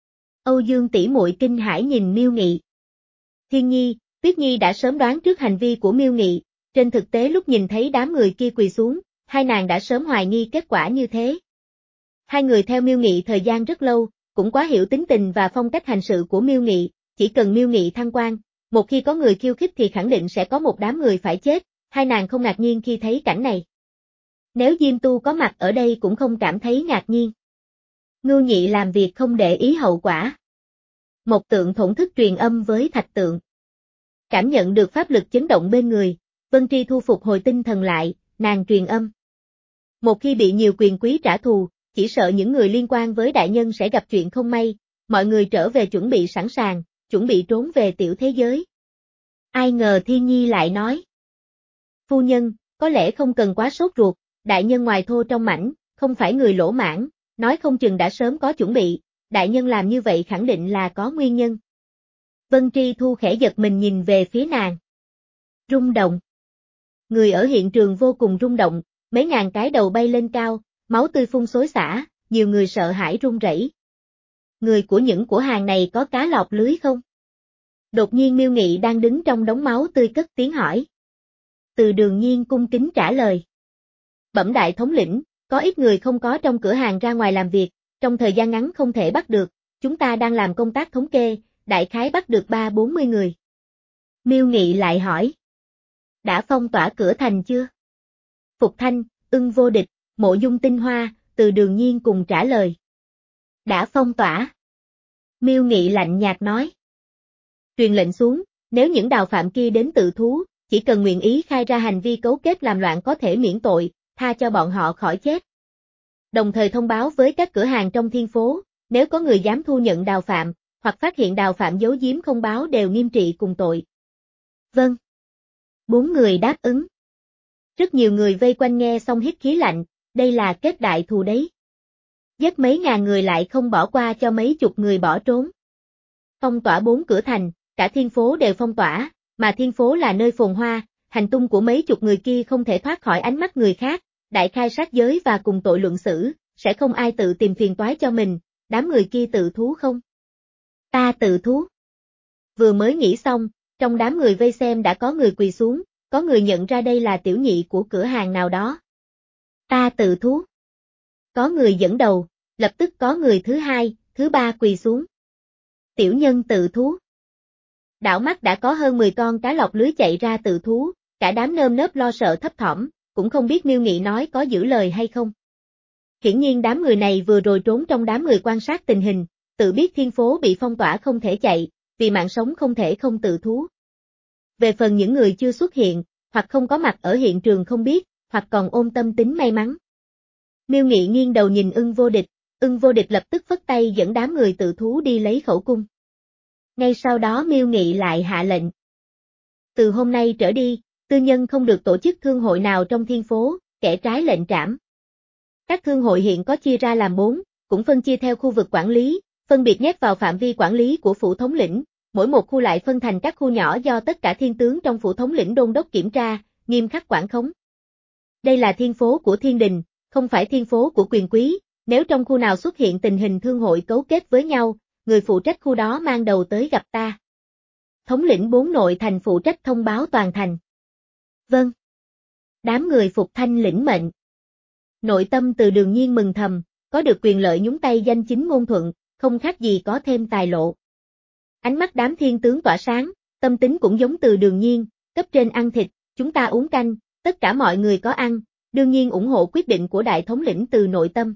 Âu Dương tỷ muội kinh hãi nhìn Miêu Nghị. Thiên Nhi, Tuyết Nhi đã sớm đoán trước hành vi của Miêu Nghị, trên thực tế lúc nhìn thấy đám người kia quỳ xuống, hai nàng đã sớm hoài nghi kết quả như thế. Hai người theo Miêu Nghị thời gian rất lâu, cũng quá hiểu tính tình và phong cách hành sự của Miêu Nghị, chỉ cần Miêu Nghị thăng quan, một khi có người khiêu khích thì khẳng định sẽ có một đám người phải chết, hai nàng không ngạc nhiên khi thấy cảnh này. Nếu Diêm Tu có mặt ở đây cũng không cảm thấy ngạc nhiên. Ngưu Nhị làm việc không để ý hậu quả. Một tượng thổn thức truyền âm với thạch tượng. Cảm nhận được pháp lực chấn động bên người, Vân Tri Thu phục hồi tinh thần lại, nàng truyền âm. Một khi bị nhiều quyền quý trả thù, chỉ sợ những người liên quan với đại nhân sẽ gặp chuyện không may, mọi người trở về chuẩn bị sẵn sàng, chuẩn bị trốn về tiểu thế giới. Ai ngờ Thiên Nhi lại nói. Phu nhân, có lẽ không cần quá sốt ruột, đại nhân ngoài thô trong mảnh, không phải người lỗ mãn, nói không chừng đã sớm có chuẩn bị, đại nhân làm như vậy khẳng định là có nguyên nhân. Vân Tri Thu khẽ giật mình nhìn về phía nàng. Rung động. Người ở hiện trường vô cùng rung động, mấy ngàn cái đầu bay lên cao, máu tươi phun xối xả, nhiều người sợ hãi run rẩy. Người của những của hàng này có cá lọt lưới không? Đột nhiên Miêu Nghị đang đứng trong đống máu tươi cất tiếng hỏi. Từ Đường Nhiên cung kính trả lời. Bẩm đại thống lĩnh, có ít người không có trong cửa hàng ra ngoài làm việc, trong thời gian ngắn không thể bắt được, chúng ta đang làm công tác thống kê, đại khái bắt được ba bốn mươi người. Miêu Nghị lại hỏi. Đã phong tỏa cửa thành chưa? Phục Thanh, Ưng Vô Địch, Mộ Dung Tinh Hoa, Từ Đường Nhiên cùng trả lời. Đã phong tỏa. Miêu Nghị lạnh nhạt nói. Truyền lệnh xuống, nếu những đào phạm kia đến tự thú, chỉ cần nguyện ý khai ra hành vi cấu kết làm loạn có thể miễn tội, tha cho bọn họ khỏi chết. Đồng thời thông báo với các cửa hàng trong thiên phố, nếu có người dám thu nhận đào phạm, hoặc phát hiện đào phạm giấu giếm không báo đều nghiêm trị cùng tội. Vâng. Bốn người đáp ứng. Rất nhiều người vây quanh nghe xong hít khí lạnh, đây là kết đại thù đấy. Giết mấy ngàn người lại không bỏ qua cho mấy chục người bỏ trốn. Phong tỏa bốn cửa thành, cả thiên phố đều phong tỏa, mà thiên phố là nơi phồn hoa, hành tung của mấy chục người kia không thể thoát khỏi ánh mắt người khác, đại khai sát giới và cùng tội luận xử, sẽ không ai tự tìm phiền toái cho mình, đám người kia tự thú không? Ta tự thú. Vừa mới nghĩ xong, trong đám người vây xem đã có người quỳ xuống, có người nhận ra đây là tiểu nhị của cửa hàng nào đó. Ta tự thú. Có người dẫn đầu, lập tức có người thứ hai, thứ ba quỳ xuống. Tiểu nhân tự thú. Đảo mắt đã có hơn mười con cá lọc lưới chạy ra tự thú, cả đám nơm nớp lo sợ thấp thỏm, cũng không biết Miêu Nghị nói có giữ lời hay không. Hiển nhiên đám người này vừa rồi trốn trong đám người quan sát tình hình, tự biết thiên phố bị phong tỏa không thể chạy, vì mạng sống không thể không tự thú. Về phần những người chưa xuất hiện, hoặc không có mặt ở hiện trường không biết, hoặc còn ôm tâm tính may mắn. Miêu Nghị nghiêng đầu nhìn Ưng Vô Địch, Ưng Vô Địch lập tức phất tay dẫn đám người tự thú đi lấy khẩu cung. Ngay sau đó Miêu Nghị lại hạ lệnh. Từ hôm nay trở đi, tư nhân không được tổ chức thương hội nào trong thiên phố, kẻ trái lệnh trảm. Các thương hội hiện có chia ra làm bốn, cũng phân chia theo khu vực quản lý, phân biệt nhét vào phạm vi quản lý của phủ thống lĩnh, mỗi một khu lại phân thành các khu nhỏ do tất cả thiên tướng trong phủ thống lĩnh đôn đốc kiểm tra, nghiêm khắc quản khống. Đây là thiên phố của thiên đình, không phải thiên phố của quyền quý, nếu trong khu nào xuất hiện tình hình thương hội cấu kết với nhau, người phụ trách khu đó mang đầu tới gặp ta. Thống lĩnh bốn nội thành phụ trách thông báo toàn thành. Vâng. Đám người phục thanh lĩnh mệnh. Nội tâm từ Đường Nhiên mừng thầm, có được quyền lợi nhúng tay danh chính ngôn thuận, không khác gì có thêm tài lộ. Ánh mắt đám thiên tướng tỏa sáng, tâm tính cũng giống từ Đường Nhiên, cấp trên ăn thịt, chúng ta uống canh, tất cả mọi người có ăn, đương nhiên ủng hộ quyết định của đại thống lĩnh từ nội tâm.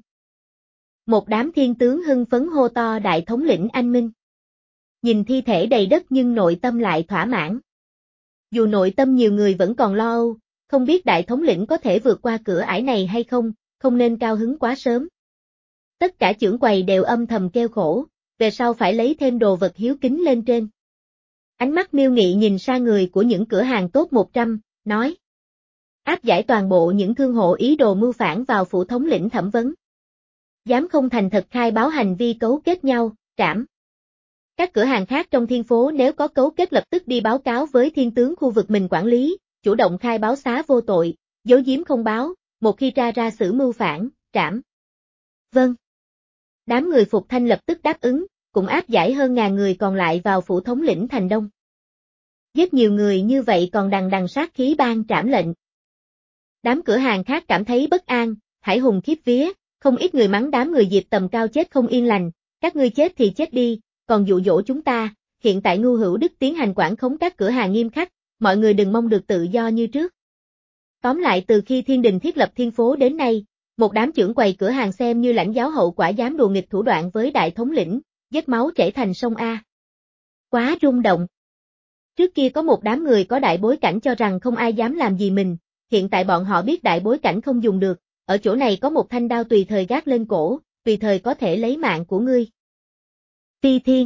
Một đám thiên tướng hưng phấn hô to đại thống lĩnh anh minh. Nhìn thi thể đầy đất nhưng nội tâm lại thỏa mãn. Dù nội tâm nhiều người vẫn còn lo âu, không biết đại thống lĩnh có thể vượt qua cửa ải này hay không, không nên cao hứng quá sớm. Tất cả chưởng quầy đều âm thầm kêu khổ, về sau phải lấy thêm đồ vật hiếu kính lên trên. Ánh mắt Miêu Nghị nhìn sang người của những cửa hàng top một trăm, nói. Áp giải toàn bộ những thương hộ ý đồ mưu phản vào phủ thống lĩnh thẩm vấn. Dám không thành thật khai báo hành vi cấu kết nhau, trảm. Các cửa hàng khác trong thiên phố nếu có cấu kết lập tức đi báo cáo với thiên tướng khu vực mình quản lý, chủ động khai báo xá vô tội, giấu giếm không báo, một khi tra ra xử mưu phản, trảm. Vâng. Đám người phục thanh lập tức đáp ứng, cũng áp giải hơn ngàn người còn lại vào phủ thống lĩnh thành đông. Giết nhiều người như vậy còn đằng đằng sát khí ban trảm lệnh. Đám cửa hàng khác cảm thấy bất an, hải hùng khiếp vía, không ít người mắng đám người Diệp Tầm Cao chết không yên lành, các ngươi chết thì chết đi, còn dụ dỗ chúng ta, hiện tại Ngưu Hữu Đức tiến hành quản khống các cửa hàng nghiêm khắc, mọi người đừng mong được tự do như trước. Tóm lại từ khi thiên đình thiết lập thiên phố đến nay, một đám trưởng quầy cửa hàng xem như lãnh giáo hậu quả dám đùa nghịch thủ đoạn với đại thống lĩnh, vết máu chảy thành sông A. Quá rung động. Trước kia có một đám người có đại bối cảnh cho rằng không ai dám làm gì mình, hiện tại bọn họ biết đại bối cảnh không dùng được, ở chỗ này có một thanh đao tùy thời gác lên cổ, tùy thời có thể lấy mạng của ngươi. Phi Thiên.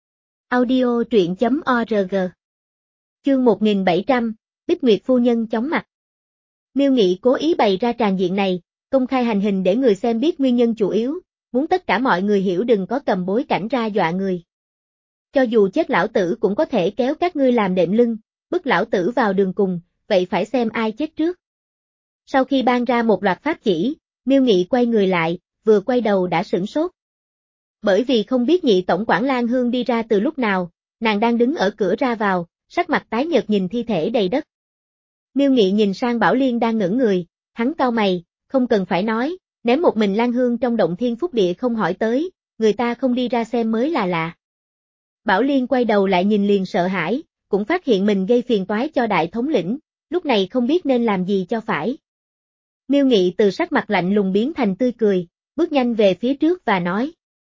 Audio truyện chấm org. Chương một nghìn bảy trăm, Bích Nguyệt phu nhân chóng mặt. Miêu Nghị cố ý bày ra tràng diện này, công khai hành hình để người xem biết nguyên nhân chủ yếu, muốn tất cả mọi người hiểu đừng có cầm bối cảnh ra dọa người. Cho dù chết lão tử cũng có thể kéo các ngươi làm đệm lưng, bức lão tử vào đường cùng, vậy phải xem ai chết trước. Sau khi ban ra một loạt pháp chỉ, Miêu Nghị quay người lại, vừa quay đầu đã sửng sốt. Bởi vì không biết nhị tổng quản Lan Hương đi ra từ lúc nào, nàng đang đứng ở cửa ra vào, sắc mặt tái nhợt nhìn thi thể đầy đất. Miêu Nghị nhìn sang Bảo Liên đang ngẩn người, hắn cau mày, không cần phải nói, ném một mình Lan Hương trong động thiên phúc địa không hỏi tới, người ta không đi ra xem mới là lạ. Bảo Liên quay đầu lại nhìn liền sợ hãi, cũng phát hiện mình gây phiền toái cho đại thống lĩnh, lúc này không biết nên làm gì cho phải. Miêu Nghị từ sắc mặt lạnh lùng biến thành tươi cười, bước nhanh về phía trước và nói.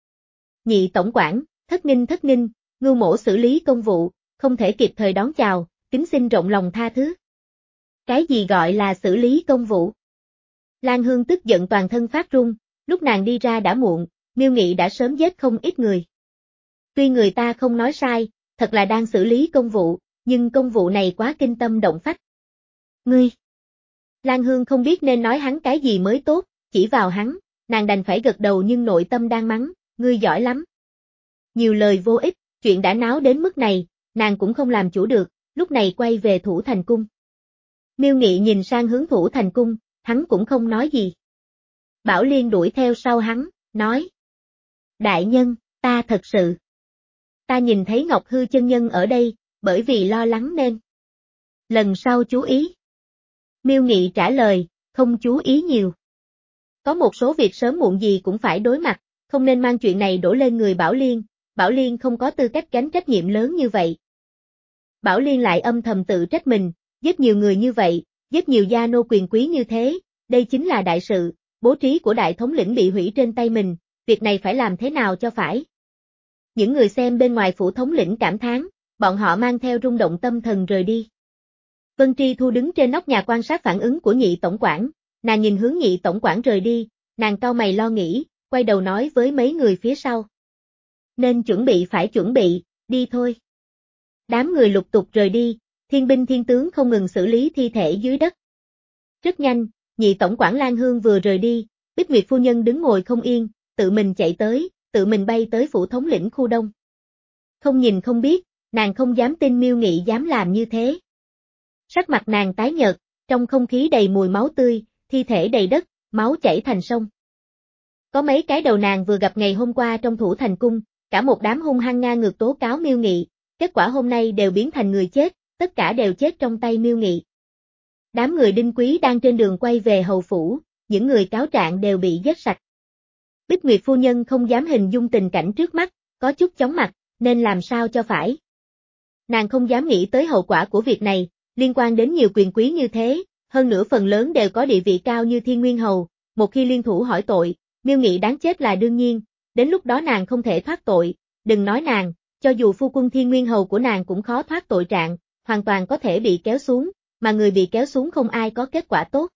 Nhị tổng quản, thất nghinh thất nghinh, Ngưu mỗ xử lý công vụ, không thể kịp thời đón chào, kính xin rộng lòng tha thứ. Cái gì gọi là xử lý công vụ? Lan Hương tức giận toàn thân phát run, lúc nàng đi ra đã muộn, Miêu Nghị đã sớm giết không ít người. Tuy người ta không nói sai, thật là đang xử lý công vụ, nhưng công vụ này quá kinh tâm động phách. Ngươi! Lan Hương không biết nên nói hắn cái gì mới tốt, chỉ vào hắn, nàng đành phải gật đầu nhưng nội tâm đang mắng, ngươi giỏi lắm. Nhiều lời vô ích, chuyện đã náo đến mức này, nàng cũng không làm chủ được, lúc này quay về Thủ Thành Cung. Miêu Nghị nhìn sang hướng Thủ Thành Cung, hắn cũng không nói gì. Bảo Liên đuổi theo sau hắn, nói. Đại nhân, ta thật sự. ta nhìn thấy Ngọc Hư chân nhân ở đây, bởi vì lo lắng nên. Lần sau chú ý. Miêu Nghị trả lời, không chú ý nhiều. Có một số việc sớm muộn gì cũng phải đối mặt, không nên mang chuyện này đổ lên người Bảo Liên, Bảo Liên không có tư cách gánh trách nhiệm lớn như vậy. Bảo Liên lại âm thầm tự trách mình, giết nhiều người như vậy, giết nhiều gia nô quyền quý như thế, đây chính là đại sự, bố trí của đại thống lĩnh bị hủy trên tay mình, việc này phải làm thế nào cho phải. Những người xem bên ngoài phủ thống lĩnh cảm thán, bọn họ mang theo rung động tâm thần rời đi. Vân Tri Thu đứng trên nóc nhà quan sát phản ứng của nhị tổng quản, nàng nhìn hướng nhị tổng quản rời đi, nàng cau mày lo nghĩ, quay đầu nói với mấy người phía sau. Nên chuẩn bị phải chuẩn bị, đi thôi. Đám người lục tục rời đi, thiên binh thiên tướng không ngừng xử lý thi thể dưới đất. Rất nhanh, nhị tổng quản Lan Hương vừa rời đi, Bích Nguyệt phu nhân đứng ngồi không yên, tự mình chạy tới, tự mình bay tới phủ thống lĩnh khu đông. Không nhìn không biết, nàng không dám tin Miêu Nghị dám làm như thế. Sắc mặt nàng tái nhợt, trong không khí đầy mùi máu tươi, thi thể đầy đất, máu chảy thành sông. Có mấy cái đầu nàng vừa gặp ngày hôm qua trong Thủ Thành Cung, cả một đám hung hăng ngang ngược tố cáo Miêu Nghị, kết quả hôm nay đều biến thành người chết, tất cả đều chết trong tay Miêu Nghị. Đám người Đinh Quý đang trên đường quay về hầu phủ, những người cáo trạng đều bị giết sạch. Bích Nguyệt phu nhân không dám hình dung tình cảnh trước mắt, có chút chóng mặt, nên làm sao cho phải. Nàng không dám nghĩ tới hậu quả của việc này, liên quan đến nhiều quyền quý như thế, hơn nữa phần lớn đều có địa vị cao như Thiên Nguyên Hầu, một khi liên thủ hỏi tội, Miêu Nghị đáng chết là đương nhiên, đến lúc đó nàng không thể thoát tội, đừng nói nàng, cho dù phu quân Thiên Nguyên Hầu của nàng cũng khó thoát tội trạng, hoàn toàn có thể bị kéo xuống, mà người bị kéo xuống không ai có kết quả tốt.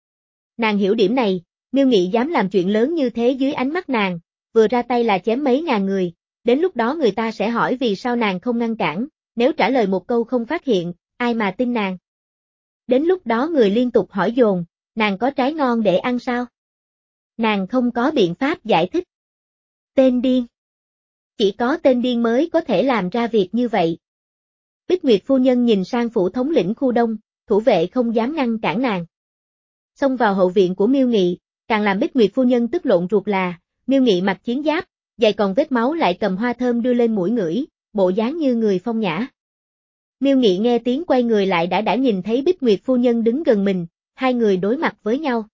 Nàng hiểu điểm này, Miêu Nghị dám làm chuyện lớn như thế dưới ánh mắt nàng, vừa ra tay là chém mấy ngàn người, đến lúc đó người ta sẽ hỏi vì sao nàng không ngăn cản, nếu trả lời một câu không phát hiện, ai mà tin nàng. Đến lúc đó người liên tục hỏi dồn, nàng có trái ngon để ăn sao? Nàng không có biện pháp giải thích. Tên điên. Chỉ có tên điên mới có thể làm ra việc như vậy. Bích Nguyệt phu nhân nhìn sang phủ thống lĩnh khu đông, thủ vệ không dám ngăn cản nàng. Xông vào hậu viện của Miêu Nghị, càng làm Bích Nguyệt phu nhân tức lộn ruột là, Miêu Nghị mặc chiến giáp, giày còn vết máu lại cầm hoa thơm đưa lên mũi ngửi, bộ dáng như người phong nhã. Miêu Nghị nghe tiếng quay người lại đã đã nhìn thấy Bích Nguyệt phu nhân đứng gần mình, hai người đối mặt với nhau.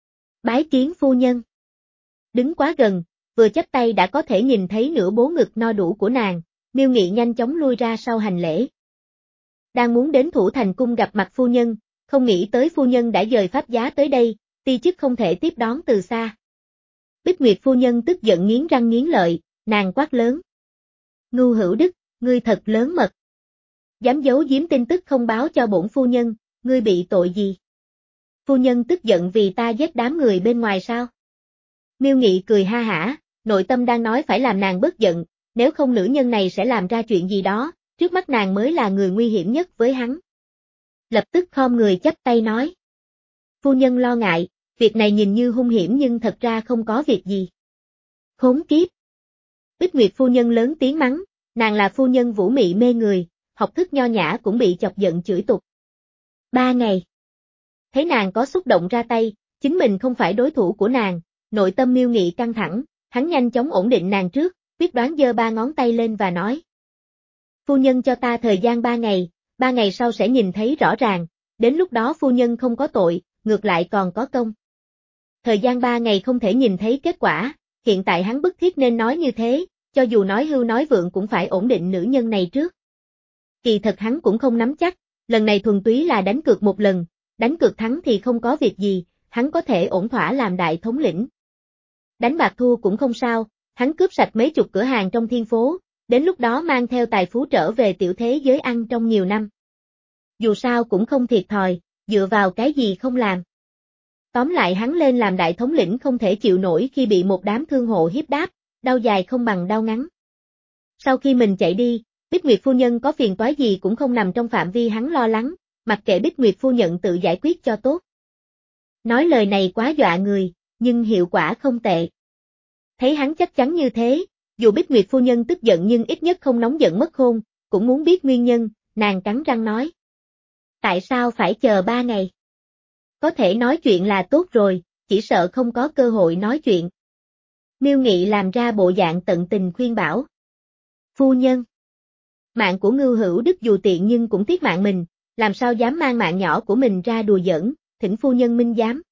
Bái kiến phu nhân. Đứng quá gần, vừa chắp tay đã có thể nhìn thấy nửa bố ngực no đủ của nàng, Miêu Nghị nhanh chóng lui ra sau hành lễ. Đang muốn đến Thủ Thành Cung gặp mặt phu nhân, không nghĩ tới phu nhân đã dời pháp giá tới đây, ti chức không thể tiếp đón từ xa. Bích Nguyệt phu nhân tức giận nghiến răng nghiến lợi, nàng quát lớn. Ngưu Hữu Đức, ngươi thật lớn mật. Dám giấu giếm tin tức không báo cho bổn phu nhân, ngươi bị tội gì? Phu nhân tức giận vì ta giết đám người bên ngoài sao? Miêu Nghị cười ha hả, nội tâm đang nói phải làm nàng bớt giận, nếu không nữ nhân này sẽ làm ra chuyện gì đó, trước mắt nàng mới là người nguy hiểm nhất với hắn. Lập tức khom người chắp tay nói. Phu nhân lo ngại, việc này nhìn như hung hiểm nhưng thật ra không có việc gì. Khốn kiếp. Bích Nguyệt phu nhân lớn tiếng mắng, nàng là phu nhân vũ mị mê người, học thức nho nhã cũng bị chọc giận chửi tục. Ba ngày. Thấy nàng có xúc động ra tay, chính mình không phải đối thủ của nàng, nội tâm Miêu Nghị căng thẳng, hắn nhanh chóng ổn định nàng trước, quyết đoán giơ ba ngón tay lên và nói. Phu nhân cho ta thời gian ba ngày, ba ngày sau sẽ nhìn thấy rõ ràng, đến lúc đó phu nhân không có tội, ngược lại còn có công. Thời gian ba ngày không thể nhìn thấy kết quả, hiện tại hắn bức thiết nên nói như thế, cho dù nói hưu nói vượng cũng phải ổn định nữ nhân này trước. Kỳ thật hắn cũng không nắm chắc, lần này thuần túy là đánh cược một lần, đánh cược thắng thì không có việc gì, hắn có thể ổn thỏa làm đại thống lĩnh. Đánh bạc thua cũng không sao, hắn cướp sạch mấy chục cửa hàng trong thiên phố, đến lúc đó mang theo tài phú trở về tiểu thế giới ăn trong nhiều năm. Dù sao cũng không thiệt thòi, dựa vào cái gì không làm. Tóm lại hắn lên làm đại thống lĩnh không thể chịu nổi khi bị một đám thương hộ hiếp đáp, đau dài không bằng đau ngắn. Sau khi mình chạy đi, Bích Nguyệt phu nhân có phiền toái gì cũng không nằm trong phạm vi hắn lo lắng, mặc kệ Bích Nguyệt phu nhân tự giải quyết cho tốt. Nói lời này quá dọa người, nhưng hiệu quả không tệ. Thấy hắn chắc chắn như thế, dù Bích Nguyệt phu nhân tức giận nhưng ít nhất không nóng giận mất khôn, cũng muốn biết nguyên nhân, nàng cắn răng nói. Tại sao phải chờ ba ngày? Có thể nói chuyện là tốt rồi, chỉ sợ không có cơ hội nói chuyện. Miêu Nghị làm ra bộ dạng tận tình khuyên bảo. Phu nhân. Mạng của Ngưu Hữu Đức dù tiện nhưng cũng tiếc mạng mình, làm sao dám mang mạng nhỏ của mình ra đùa giỡn, thỉnh phu nhân minh giám.